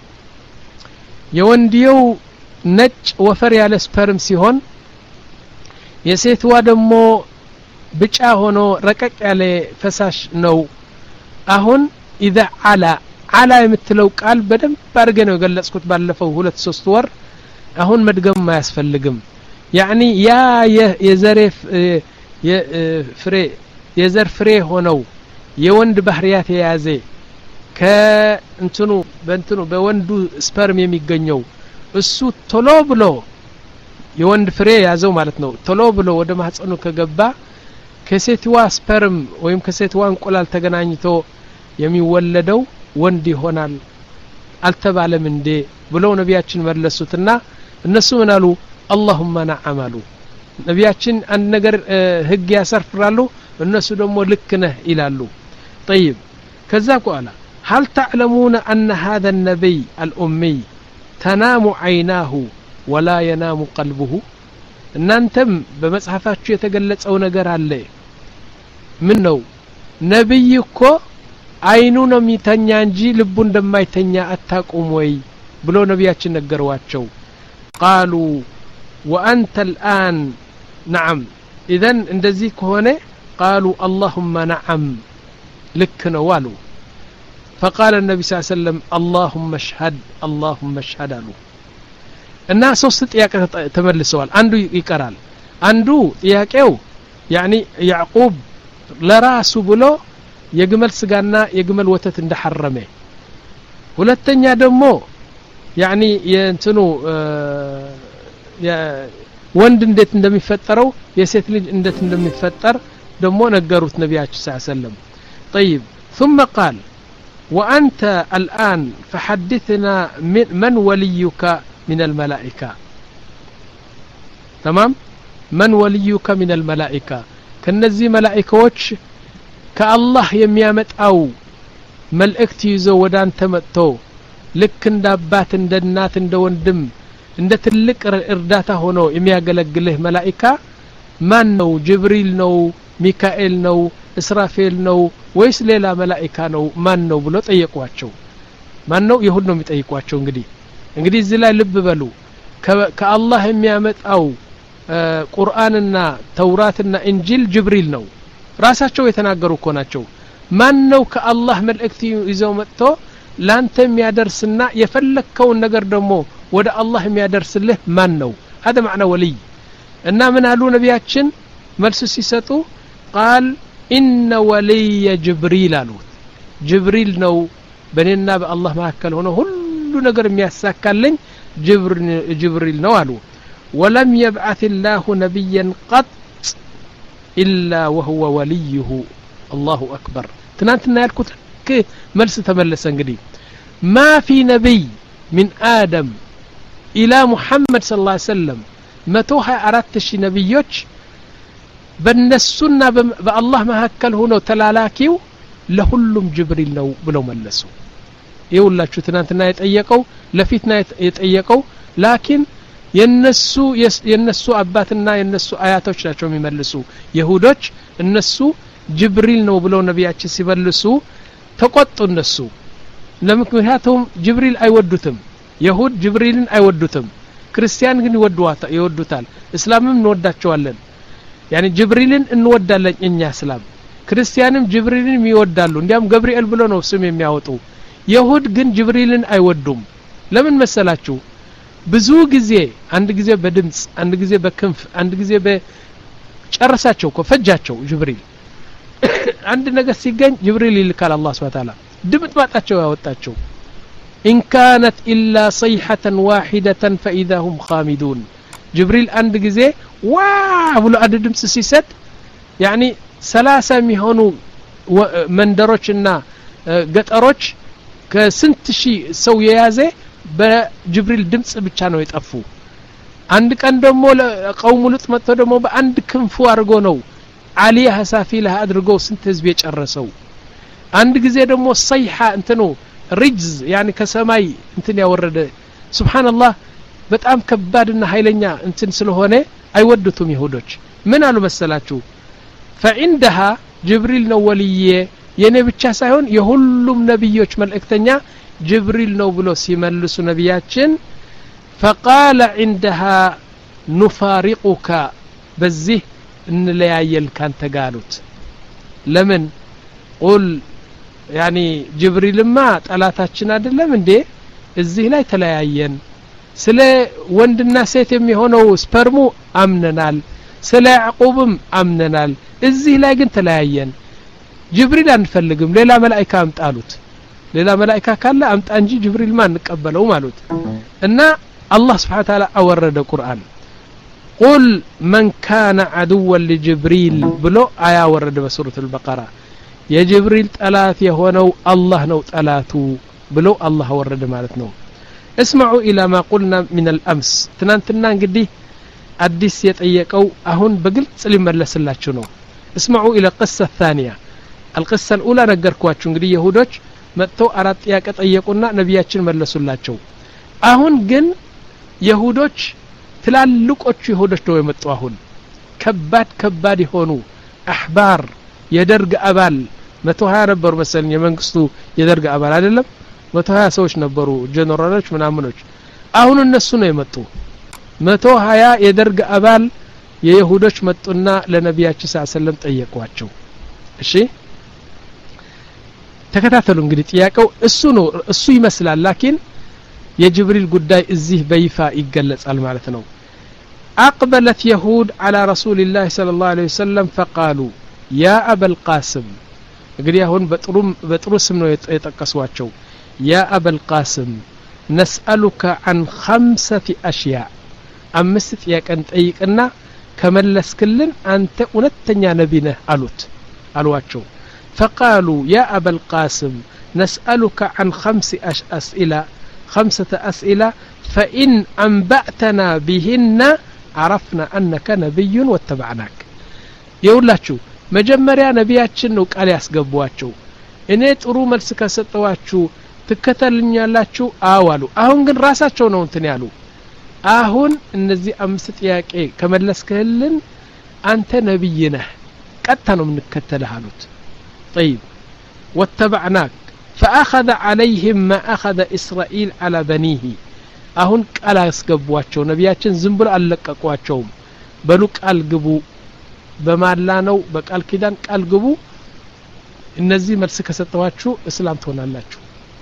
የወንዲው ነጭ ወፈር ያለ ስፐርም ሲሆን የሴትዋ ደሞ ብጫ ሆኖ ረቀቅ ያለ ፈሳሽ ነው አሁን اذا على على የምትለው ቃል በደንብ አድርገ ነው ገለጽኩት ባለፈው ሁለት ሶስት ወር አሁን መድገም ማያስፈልግም يعني ያ የዘሬፍ የፍሬ የዘር ፍሬ ሆነው የወንድ ባህሪያት የያዘ ከእንትኑ በእንትኑ በወንዱ ስፐርም የሚገኘው እሱ ቶሎ ብሎ የወንድ ፍሬ ያዘው ማለት ነው ቶሎ ብሎ ወደ ማህፀኑ ከገባ ከሴትዋ ስፐርም ወይም ከሴትዋ እንቁላል ተገናኝቶ የሚወለደው ወንድ ይሆናል አልተባለም እንዴ ብለው ነቢያችን መለሱትና እነሱ ምን አሉ اللهم نعم አሉ ነቢያችን አንድ ነገር ህግ ያሰርፍራሉ እነሱ ደግሞ ልክ ነህ ይላሉ طيب ከዛ በኋላ هل تعلمون أن هذا النبي الأمي تنام عيناه ولا ينام قلبه እናንተም በመጽሐፋችሁ የተገለጸው ነገር አለ ምን ነው ነብይ እኮ አይኑ ነው የሚተኛ እንጂ ልቡ እንደማይተኛ አታቁም ወይ ብሎ ነቢያችን ነገሯቸው قالوا وأنت الآن نعم إذن እንደዚህ ከሆነ قالوا اللهم نعم ልክ ነው አሉ فقال النبي صلى الله عليه وسلم اللهم اشهد اللهم اشهد አሉ እና ሶስት ጥያቄ ተመልሰዋል አንዱ ይቀራል አንዱ ጥያቄው يعني ያዕቆብ ለራሱ ብሎ የግመል ስጋና የግመል ወተት እንደሐረመ ሁለተኛ ደግሞ يعني የእንትኑ ወንድ እንዴት እንደሚፈጠረው የሴት ልጅ እንዴት እንደሚፈጠር ደግሞ ነገሩት ነቢያችን ሰለላሁ ዐለይሂ ወሰለም طيب ثم قال وأنت الآن فحدثنا من وليك من الملائكة تمام من وليك من الملائكة كنزي ملائكوች كالله የሚያመጣው መልእክት ይዘው ወደ አንተ መጥቶ ልክ እንደ አባት እንደ እናት እንደ ወንድም እንደ ትልቅ እርዳታ ሆኖ የሚያገለግልህ መላእክታ ማን ነው ጅብሪል ነው ሚካኤል ነው እስራፌል ነው ወይስ ሌላ መላእክታ ነው ማን ነው ብሎ ጠየቋቸው ማን ነው ይሁድ ነው የሚጠይቋቸው እንግዲህ እንግዲህ እዚህ ላይ ልብ በሉ ከአላህ የሚያመጣው ቁርአንና ተውራትና እንጂል ጅብሪል ነው ራሳቸው የተናገሩ እኮ ናቸው ማን ነው ከአላህ መልእክት ይዘው መጥቶ ላንተ የሚያደርስና የፈለከው ነገር ደግሞ ወደ አላህ የሚያደርስልህ ማን ነው هذا معنى ولي እና ምን አሉ ነቢያችን መልስ ሲሰጡ قال ان ولي جبريل አሉ ጅብሪል ነው በእኔና በአላህ መካከል ሆኖ ሁሉ ነገር የሚያሳካልኝ ጅብሪል ነው አሉ ولم يبعث الله نبيا قط الا وهو وليه الله اكبر ትናንትና ያልኩት መልስ ተመለሰ እንግዲህ ما في نبي من آدم إلى محمد صلى الله عليه وسلم متوها أردت شي نبيوش بالنسونا بالله مهكل هنا تلالاكيو لهلم جبريل نو بلو ملسو يقول لك شو تنانتنا يتأيقوا لفيتنا يتأيقوا لكن ينسو ينسو أباتنا ينسو آياتوش لاتشو يملسو يهودوش النسو جبريل نو بلو نبياتش سيبلسو تقطوا النسو ለምክንያቱም ጅብሪል አይወዱትም ይሁድ ጅብሪልን አይወዱትም ክርስቲያን ግን ይወዱዋታ ይወዱታል እስላምም እንወዳቸዋለን يعني ጅብሪልን እንወዳለን እኛ እስላም ክርስቲያንም ጅብሪልን ይወዳሉ እንዲያም ገብርኤል ብሎ ነው ስም የሚያወጡ يهود ግን ጅብሪልን አይወዱም ለምን መሰላችሁ ብዙ ጊዜ አንድ ጊዜ በድምጽ አንድ ጊዜ በክንፍ አንድ ጊዜ በጨረሳቸው ከፈጃቸው ጅብሪል አንድ ነገር ሲገኝ ጅብሪል ይልካል አላህ Subhanahu Wa Ta'ala ድምጥ ማጣቸው ያወጣቸው إن كانت إلا صيحة واحدة فإذا هم خامدون ጅብሪል አንድ ጊዜ ዋው ብሎ አንድ ድምጽ ሲሰጥ يعني ثلاثة የሚሆኑ መንደሮችና ገጠሮች ከስንት ሺህ ሰው የያዘ በጅብሪል ድምጽ ብቻ ነው የጠፉ አንድ ቀን ደግሞ ለቀውሙ ልጥ መጥቶ ደግሞ በአንድ ክንፉ አድርጎ ነው አሊያ ሐሳፊላ አድርጎ ስንት ህዝብ የጨረሰው አንድ ጊዜ ደግሞ ሰይሃ እንትኑ ሪጅዝ يعني ከሰማይ እንትን ያወረደ ሱብሃንአላህ በጣም ከባድና ኃይለኛ እንትን ስለሆነ አይወዱትም ይሁዶች ምን አሉ መሰላችሁ فعندها ጅብሪል ነው ወልዬ የኔ ብቻ ሳይሆን የሁሉም ነብዮች መልእክተኛ ጅብሪል ነው ብሎ ሲመልሱ ነብያችን فقال عندها نفارقك በዚህ እንለያየል ካንተ ጋሉት ለምን قل يعني ጅብሪልማ ጠላታችን አይደለም እንዴ እዚህ ላይ ተለያየን ስለ ወንድና ሴት የሚሆነው ስፐርሙ አምነናል ስለ ያዕቆብም አምነናል እዚህ ላይ ግን ተለያየን ጅብሪል አንፈልግም ሌላ መላእክት አምጣሉት ሌላ መላእክት ካለ አምጣ እንጂ ጅብሪል ማን እንቀበለው ማለት እና አላህ Subhanahu Wa Ta'ala አወረደ ቁርአን قل من كان عدوا لجبريل ብሎ አያ ወረደ በሱረቱ البقرة የጅብሪል ጠላት የሆነው አላህ ነው ጠላቱ ብሎ አላህ ወረደ ማለት ነው اسمعوا الى ما قلنا من الامس ትናንትና እንግዲህ አዲስ የጠየቀው አሁን በግልጽ ሊመለስላችሁ ነው اسمعوا الى القصة الثانية القصة الأولى ነገርኳችሁ እንግዲህ ይሁዶች መጥተው አራት ጥያቄ ጠየቁና ነብያችን መለሱላቸው አሁን ግን ይሁዶች ትላልቆቹ ይሁዶች ነው የመጡ አሁን ከባድ ከባድ የሆኑ አህባር የደርግ አባል መቶ ሀያ ነበሩ መሰለኝ የመንግስቱ የደርግ አባል አይደለም መቶ ሀያ ሰዎች ነበሩ ጀነራሎች ምናምኖች አሁን እነሱ ነው የመጡ መቶ ሀያ የደርግ አባል የይሁዶች መጡና ለነብያችን ሰለላሁ ዐለይሂ ወሰለም ጠየቋቸው እሺ ተከታተሉ እንግዲህ ጥያቄው እሱ ነው እሱ ይመስላል ላኪን የጅብሪል ጉዳይ እዚህ በይፋ ይገለጻል ማለት ነው أقبلت يهود على رسول الله صلى الله عليه وسلم فقالوا يا أبا القاسم እንግዲህ አሁን በጥሩ በጥሩ ስም ነው የተጠቀሷቸው يا أبا القاسم نسألك عن خمسة أشياء አምስት ጥያቄን ጠይቅና ከመለስክልን አንተ እውነተኛ ነብይ ነህ አሉት አሏቸው فقالوا يا أبا القاسم نسألك عن خمس أسئلة خمسة أسئلة فإن أنبأتنا بهن عرفنا أنك نبي واتبعناك يقولاتشو مجمريا نبياتشن ነው ቃል ያስገቧቸው እኔ ጥሩ መልስ ከሰጠዋችሁ ትከተልኛላችሁ አዋሉ አሁን ግን ራሳቸው ነው እንትን ያሉ አሁን እነዚህ አምስት ጥያቄ ከመለስከልን አንተ ነብይ ነህ ቀጥታ ነው የምንከተልህ አሉት طيب واتبعناك فأخذ عليهم ما أخذ إسرائيل على بنيه አሁን ቃል ያስገቧቸው ነብያችን ዝም ብሎ አለቀቋቸው በሉ ቃል ግቡ በማላ ነው በቃል ኪዳን ቃል ግቡ እነዚህ መልስ ከሰጠዋችሁ እስላም ትሆናላችሁ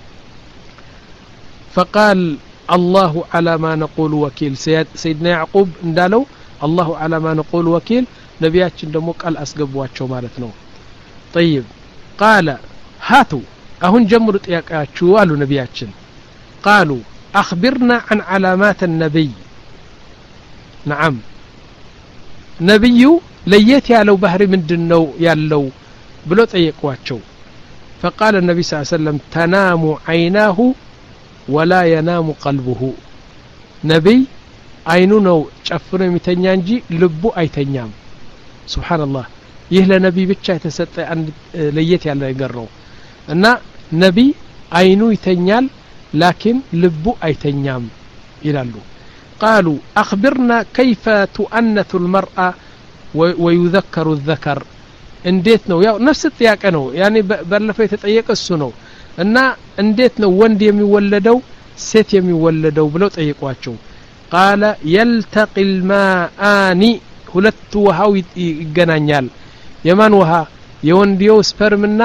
فقال الله على ما نقول وكيل سيدنا يعقوب እንዳለው الله على ما نقول وكيل ነብያችን ደግሞ ቃል አስገቧቸው ማለት ነው طيب قال هاتوا አሁን ጀምሩ ጥያቄያችሁ አሉ ነብያችን قالوا أخبرنا عن علامات النبي نعم نبي ليت ያለው ባህሪ ምንድነው ያለው ብሎ ጠየቋቸው فقال النبي صلى الله عليه وسلم تنام عيناه ولا ينام قلبه نبي አይኑ ነው ጨፍኖ የሚተኛ እንጂ ልቡ አይተኛም سبحان الله ይህ ለነብይ ብቻ የተሰጠ አንድ ለየት ያለ ነገር ነው እና ነብይ አይኑ ይተኛል لكن لبو ايتنيام يلالو قالوا اخبرنا كيف تؤنث المرأة ويذكر الذكر እንዴት ነው ያው ነፍስ ጥያቄ ነው ያኒ ባለፈው የተጠየቀ እሱ ነው እና እንዴት ነው ወንድ የሚወለደው ሴት የሚወለደው ብለው ጠይቋቸው قال يلتقي الماءان ሁለቱ ውሃው ይገናኛል የማን ውሃ የወንዲው ስፐርምና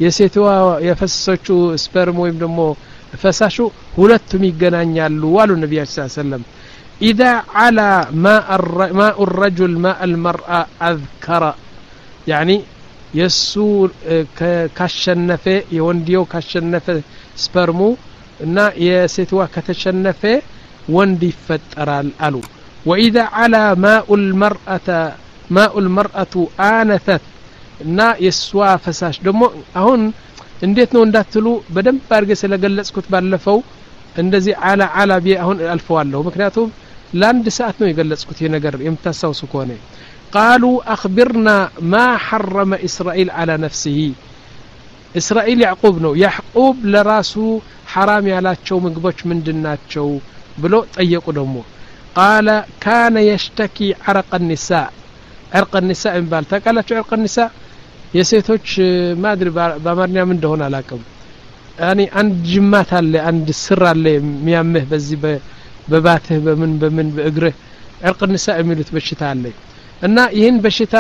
የሴትዋ የፈሰሰችው ስፐርም ወይም ደግሞ ፈሳሹ ሁለቱም ይገናኛሉ አሉ ነብያችን ሰለላሁ ዐለይሂ ወሰለም اذا على ماء ماء الرجل ماء المرأة اذكر يعني የሱ ካሸነፈ የወንዲው ካሸነፈ ስፐርሙ እና የሴትዋ ከተሸነፈ ወንድ ይፈጠራል አሉ واذا على ماء المرأة ماء المرأة آنثت እና የሷ ፈሳሽ ደግሞ አሁን እንዴት ነው እንዳትሉ በደንብ አድርገ ስለገለጽኩት ባለፈው እንደዚህ አላ አላ ቢ አሁን አልፈዋለሁ ምክንያቱም ለአንድ ሰዓት ነው የገለጽኩት ይሄ ነገር የምታሳውሱ ከሆነ قالوا أخبرنا ما حرم إسرائيل على نفسه إسرائيل يعقوب نو يعقوب لراسه حرام ያላቸው ምግቦች ምንድናቸው ብሎ ጠየቁ ደግሞ قال كان يشتكي عرق النساء عرق النساء እንባል ታውቃላችሁ عرق النساء የሴቶች ማድሪ በአማርኛ ምን እንደሆነ አላውቅም ያኒ አንድ ጅማት አለ አንድ ስር አለ የሚያምህ በዚህ በባትህ በምን በምን በእግርህ عرق النساء የሚሉት በሽታ አለ እና ይሄን በሽታ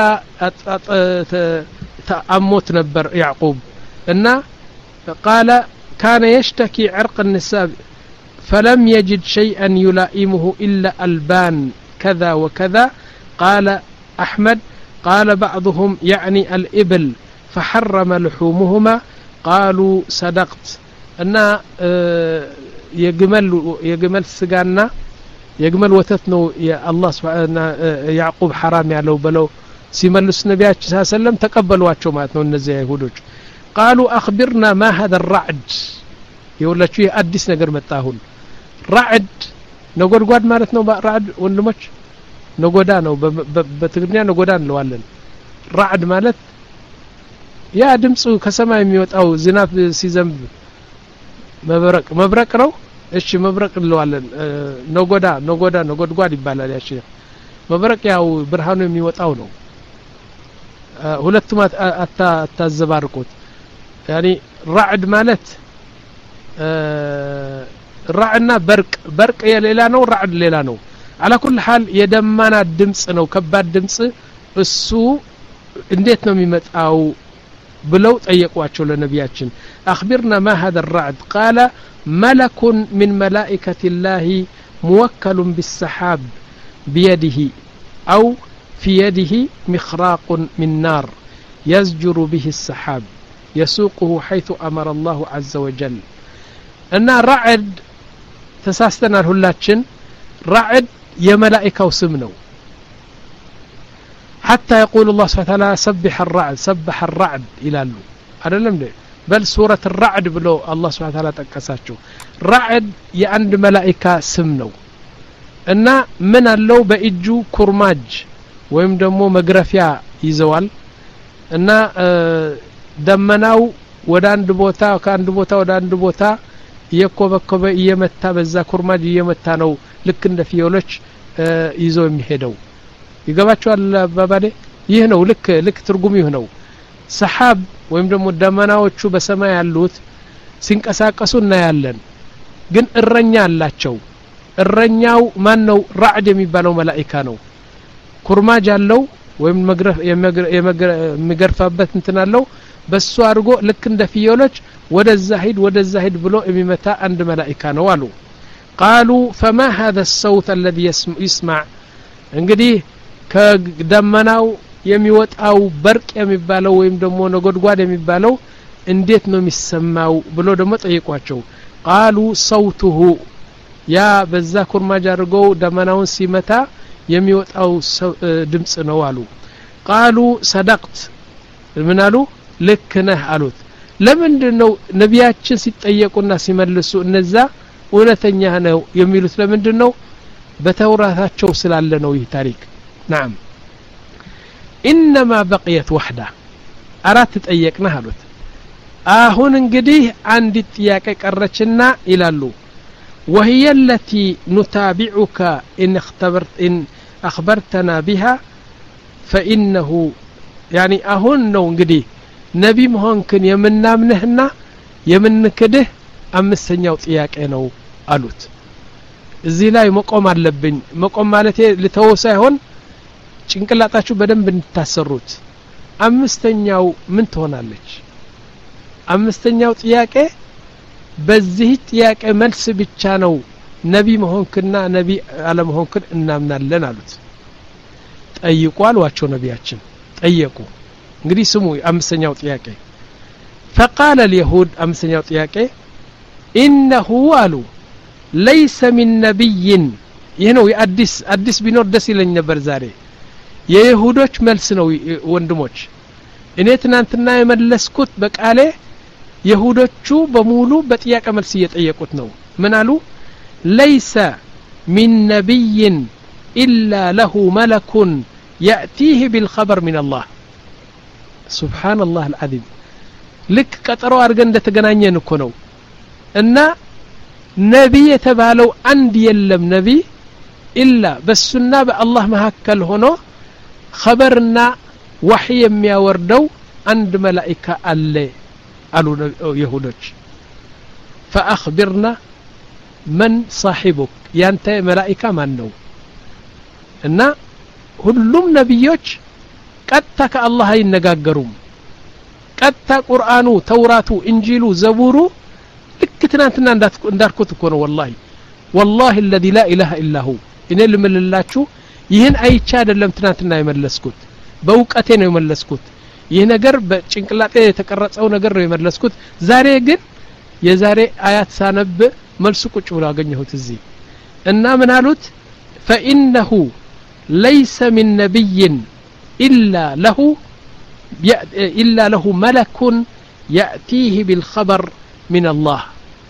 ተአሞት ነበር ያዕቆብ እና قال كان يشتكي عرق النساء فلم يجد شيئا يلائمه إلا ألبان كذا وكذا قال أحمد قال بعضهم يعني الإبل فحرم لحومهما قالوا صدقت أن يجمل يجمل سجانا يجمل وتتنو يا الله سبحانه يعقوب حرام ያለው بلو ሲመልስ ነብያችን ሰለላሁ ዐለይሂ ወሰለም ተቀበሏቸው ማለት ነው እነዚህ አይሁዶች قالوا أخبرنا ما هذا الرعد يقولوا አዲስ ነገር መጣ አሁን رعد ነጎድጓድ ማለት ነው رعد ወንድሞች ነጎዳ ነው በትግርኛ ነጎዳ እንለዋለን رعد ማለት ያ ድምጹ ከሰማይ የሚወጣው ዝናብ ሲዘንብ መብረቅ መብረቅ ነው እሺ መብረቅ እንለዋለን ነጎዳ ነጎዳ ነጎድጓድ ይባላል ያቺ መብረቅ ያው ብርሃኑ የሚወጣው ነው ሁለቱም አታ ተዘባርቁት يعني رعد ማለት رعدنا برق برق የሌላ ነው رعد ሌላ ነው على كل حال የደማና ድምጽ ነው ከባድ ድምጽ እሱ እንዴት ነው የሚመጣው ብለው ጠየቋቸው ለነብያችን اخبرنا ما هذا الرعد قال ملك من ملائكة الله موكل بالسحاب بيده أو في يده مخراق من نار يزجر به السحاب يسوقه حيث أمر الله عز وجل أن رعد تساستنا الهلاتشن رعد يا ملائكة وسمنو حتى يقول الله سبحانه وتعالى سبح الرعد سبح الرعد إلى له هذا لم ده بل سورة الرعد بلو الله سبحانه وتعالى تكساتشو رعد يعند ملائكة سمنو أن من اللو بإجو كرماج ويم دمو مغرفيا يزوال أن دمناو ودان دبوتا وكان دبوتا ودان دبوتا يكوبكوب يمتا بزا كرماج يمتا نو لك እንደ ፊዮሎች ይዘው የሚሄደው ይገባቸዋል ባባዴ ይህ ነው ልክ ልክ ትርጉም ይህ ነው ሰሐብ ወይም ደግሞ ደመናዎቹ በሰማይ ያሉት ሲንቀሳቀሱ እናያለን ግን እረኛ አላቸው እረኛው ማን ነው ራዕድ የሚባለው መላእክት ነው ኩርማጅ አለው ወይም መግረፍ የሚገርፋበት እንትን አለው በሱ አድርጎ ልክ እንደ ፊዮሎች ወደዛ ሂድ ወደዛ ሂድ ብሎ የሚመታ አንድ መላእክት ነው አሉ قالوا فما هذا الصوت الذي يسمع እንግዲህ ከደመናው የሚወጣው በርቅ የሚባለው ወይም ደግሞ ነጎድጓድ የሚባለው እንዴት ነው የሚሰማው ብሎ ደግሞ ጠይቋቸው قالوا صوته ያ በዛ ኩርማጅ አድርገው ደመናውን ሲመታ የሚወጣው ድምጽ ነው አሉ قالوا صدقت ምን አሉ ልክ ነህ አሉት ለምንድነው ነብያችን ሲጠየቁና ሲመልሱ እነዛ እውነተኛ ነው የሚሉት ለምንድነው በተውራታቸው ስላለ ነው ይህ ታሪክ نعم انما بقيت وحده አራት ጠየቅና አሉት አሁን እንግዲህ አንድ ጥያቄ ቀረችና ይላሉ وهي التي نتابعك ان اختبرت ان اخبرتنا بها فانه يعني አሁን ነው እንግዲህ ነቢ መሆንክን የምናምንህና የምንክድህ አምስተኛው ጥያቄ ነው አሉት እዚህ ላይ መቆም አለብኝ መቆም ማለት ለተው ሳይሆን ጭንቅላታችሁ በደንብ እንድታሰሩት አምስተኛው ምን ትሆናለች አምስተኛው ጥያቄ በዚህ ጥያቄ መልስ ብቻ ነው ነቢ መሆንክና ነቢ አለመሆንክን እናምናለን አሉት ጠይቁ አሏቸው ነቢያችን ጠየቁ እንግዲህ ስሙ አምስተኛው ጥያቄ فقال اليهود አምስተኛው ጥያቄ انه قالوا ليس من نبي ይሄ ነው የአዲስ አዲስ ቢኖር ደስ ይለኝ ነበር ዛሬ የይሁዶች መልስ ነው ወንድሞች እኔ ትናንትና የመለስኩት በቃሌ ይሁዶቹ በሙሉ በጥያቄ መልስ እየጠየቁት ነው ምን አሉ ليس من نبي إلا له ملك يأتيه بالخبر من الله سبحان الله العظيم لك ቀጠሮ አድርገን እንደተገናኘን እኮ ነው እና ነብይ የተባለው አንድ የለም ነብይ ኢላ በሱና በአላህ መሐከል ሆኖ خبرና ወህይ የሚያወርደው አንድ መላእክት አለ አሉ ይሁዶች فأخبرنا من صاحبك ያንተ መላእክት ማን ነው እና ሁሉም ነብዮች ቀጥታ ከአላህ አይነጋገሩም ቀጥታ ቁርአኑ ተውራቱ እንጂሉ ዘቡሩ ልክ ትናንትና እንዳርኩት እኮ ነው والله والله الذي لا اله الا هو እኔ ልምልላችሁ ይሄን አይቻ አይደለም ትናንትና የመለስኩት በእውቀቴ ነው የመለስኩት ይሄ ነገር በጭንቅላጤ የተቀረጸው ነገር ነው የመለስኩት ዛሬ ግን የዛሬ አያት ሳነብ መልሱ ቁጭ ብሎ አገኘሁት እዚህ እና ምን አሉት فانه ليس من نبي الا له الا له ملك ياتيه بالخبر من الله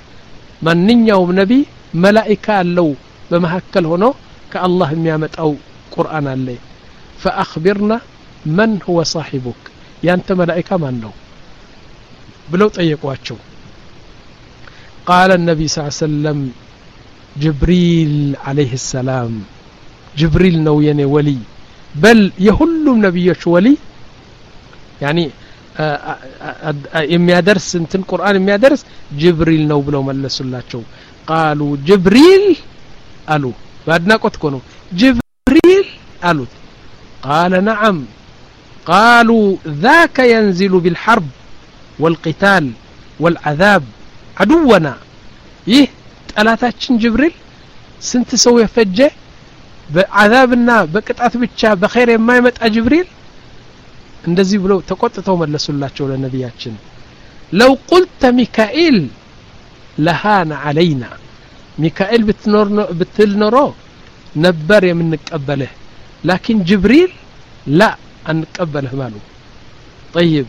ማንኛውም ነቢ መላእክት አለው በመሐከል ሆኖ ከአላህ የሚያመጣው ቁርአን አለ فاخبرنا من هو صاحبك ያንተ መላእክት ማን ነው ብለው ጠየቋቸው قال النبي صلى الله عليه وسلم جبريل عليه السلام جبريل ነው የኔ ወሊ بل የሁሉም ነብዮች ወሊ يعني የሚያደርስ እንትን ቁርአን የሚያደርስ ጅብሪል ነው ብለው መለሱላቸው قالوا جبريل አሉ ባድናቆት እኮ ነው ጅብሪል አሉት قال نعم قالوا ذاك ينزل بالحرب والقتال والعذاب عدونا ይህ ጠላታችን ጅብሪል ስንት ሰው የፈጀ በአዛብና በቅጣት ብቻ በخير የማይመጣ ጅብሪል እንደዚህ ብለው ተቆጥተው መለሱላቸው ለነቢያችን لو قلت ميكائيل لهان علينا ميكائيل بتنور بتلنرو نبر የምንቀበለ لكن جبريل لا انقبله مالو طيب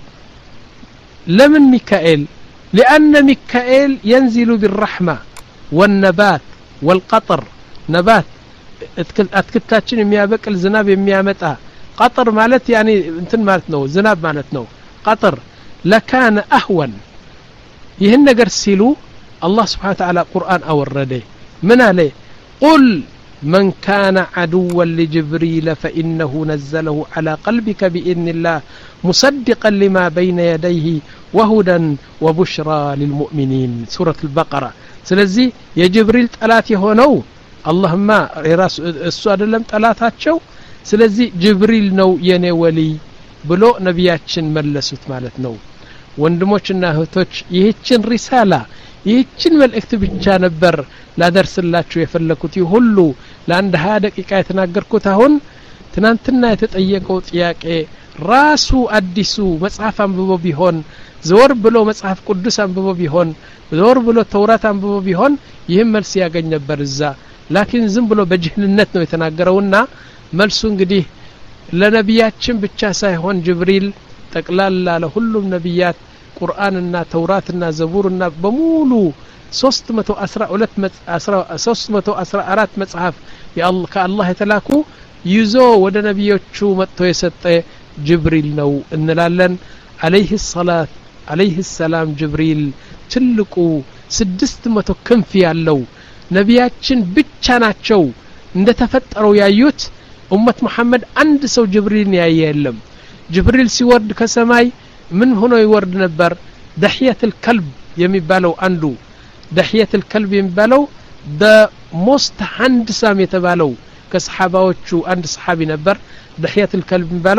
لمن ميكائيل لأن ميكائيل ينزل بالرحمة والنبات والقطر نبات اتكتاتشن የሚያበቅል ዝናብ የሚያመጣ قطر مالت يعني انتن مالت نو زناب مالت نو قطر لكان أهون ይህን ነገር ሲሉ الله سبحانه وتعالى قرآن أورده من عليه قل من كان عدوا لجبريل فإنه نزله على قلبك بإذن الله مصدقا لما بين يديه وهدى وبشرى للمؤمنين سورة البقرة سلزي يا جبريل طلات يهونو اللهم راس السؤال لم طلاتاچو سلزي جبريل نو يني ولي ብሎ ነቢያችን መለሱት ማለት ነው ወንድሞችና እህቶች ይህችን ሪሳላ ይህችን መልእክት ብቻ ነበር ላደርስላችሁ የፈለኩት ሁሉ ለአንድ ሃያ ደቂቃ የተናገርኩት አሁን ትናንትና የተጠየቀው ጥያቄ ራሱ አዲሱ መጽሐፍ አንብቦ ቢሆን ዘወር ብሎ መጽሐፍ ቅዱስ አንብቦ ቢሆን ዘወር ብሎ ተውራት አንብቦ ቢሆን ይህም መልስ ያገኝ ነበር እዛ ላኪን ዝም ብሎ በጅህልነት ነው የተናገረውና መልሱ እንግዲህ ለነቢያችን ብቻ ሳይሆን ጅብሪል ጠቅላላ ለሁሉም ነቢያት ቁርአንና ተውራትና ዘቡርና በሙሉ ሶስት መቶ አስራ ሁለት ሶስት መቶ አስራ አራት መጽሐፍ የአላህ ከአላህ የተላኩ ይዞ ወደ ነቢዮቹ መጥቶ የሰጠ ጅብሪል ነው እንላለን አለይሂ ሰላት አለይሂ ሰላም ጅብሪል ትልቁ ስድስት መቶ ክንፍ ያለው ነቢያችን ብቻ ናቸው እንደተፈጠረው ያዩት ኡመት መሐመድ አንድ ሰው ጅብሪልን ያየ የለም ጅብሪል ሲወርድ ከሰማይ ምን ሆኖ ይወርድ ነበር ደህየቱል ከልብ የሚባለው አንዱ ደህየቱል ከልብ የሚባለው በሞስት ሃንድሳም የተባለው ከሰሃባዎቹ አንድ ሰሃቢ ነበር ደህየቱል ከልብ የሚባለው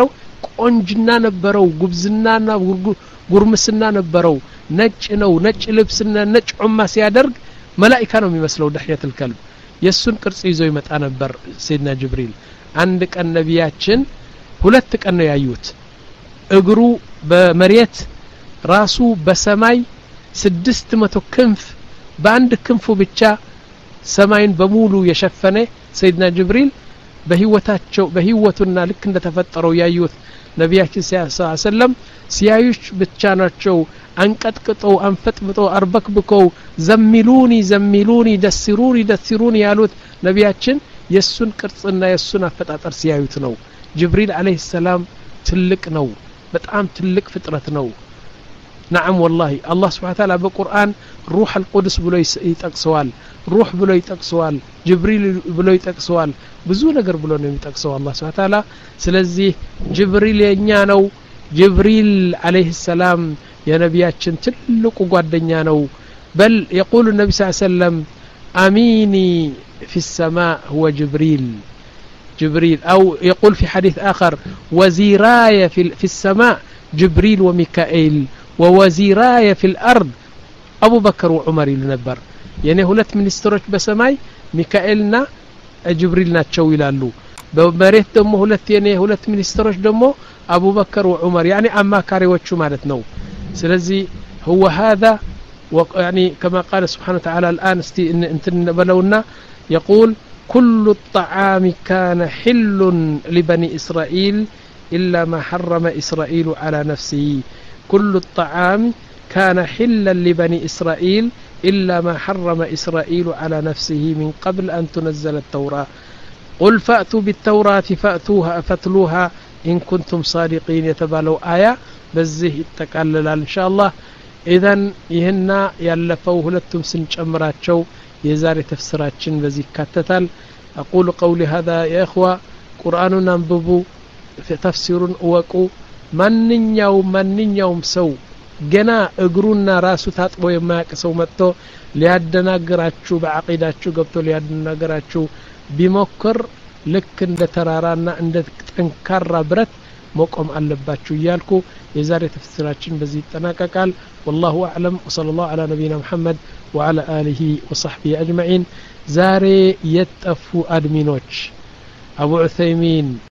ቆንጅና ነበረው ጉብዝናና ጉርምስና ነበረው ነጭ ነው ነጭ ልብስና ነጭ ዑማ ሲያደርግ መላእክት ነው የሚመስለው ደህየት الكلب የሱን ቅርጽ ይዞ ይመጣ ነበር ሰይድና ጅብሪል አንድ ቀን ነቢያችን ሁለት ቀን ነው ያዩት እግሩ በመሬት ራሱ በሰማይ ስድስት መቶ ክንፍ በአንድ ክንፉ ብቻ ሰማይን በሙሉ የሸፈነ ሰይድና ጅብሪል በህይወታቸው በህይወቱና ልክ እንደተፈጠረው ያዩት ነቢያችን ሰለላሁ ሲያዩሽ ብቻ ናቸው አንቀጥቅጠው አንፈጥብጠው አርበክብከው ዘሚሉኒ ዘሚሉኒ ደስሩኒ ደስሩኒ ያሉት ነቢያችን የሱን ቅርጽና የሱን አፈጣጠር ሲያዩት ነው ጅብሪል አለይሂ ሰላም ትልቅ ነው በጣም ትልቅ ፍጥረት ነው نعم والله الله سبحانه وتعالى بالقرآن روح القدس بلو يتقسوال روح بلو يتقسوال جبريل بلو يتقسوال بزو نقر بلو يتقسوال الله سبحانه وتعالى سلزي جبريل ينيانو جبريل عليه السلام يا نبياتشن تلقوا قادنيانو بل يقول النبي صلى الله عليه وسلم أميني في السماء هو جبريل جبريل أو يقول في حديث آخر وزيراي في, في السماء جبريل وميكائيل ووزيراي في الأرض أبو بكر وعمر لنبر يعني هلت منستروች በሰማይ ሚካኤልና ጅብሪል ናቸው ይላሉ በመሬት ደግሞ ሁለት የኔ ሁለት ሚኒስትሮች ደግሞ አቡ በከር ወዑመር يعني አማካሪዎቹ ማለት ነው ስለዚህ هو هذا يعني كما قال سبحانه وتعالى الآن انتن بلونا يقول كل الطعام كان حل لبني إسرائيل إلا ما حرم إسرائيل على نفسه كل الطعام كان حلا لبني إسرائيل إلا ما حرم إسرائيل على نفسه من قبل أن تنزل التوراة قل فأتوا بالتوراة فأتوها فاتلوها إن كنتم صادقين يتبالوا آية بزه التكالل إن شاء الله إذن يهنا يلفوه لتم سنج أمراتشو يزار تفسيراتشن بزي كاتتال أقول قولي هذا يا إخوة قرآن ننببو في تفسير أوكو ማንኛውም ማንኛውም ሰው ገና እግሩና ራሱ ታጥቦ የማያውቅ ሰው መጥቶ ሊያደናግራችሁ በአቂዳችሁ ገብቶ ሊያደናግራችሁ ቢሞክር ልክ እንደ ተራራና እንደ ጠንካራ ብረት መቆም አለባችሁ እያልኩ የዛሬ ተፍሲራችን በዚህ ይጠናቀቃል والله اعلم وصلى الله على نبينا محمد وعلى اله وصحبه اجمعين ዛሬ የጠፉ አድሚኖች አቡ ዑሰይሚን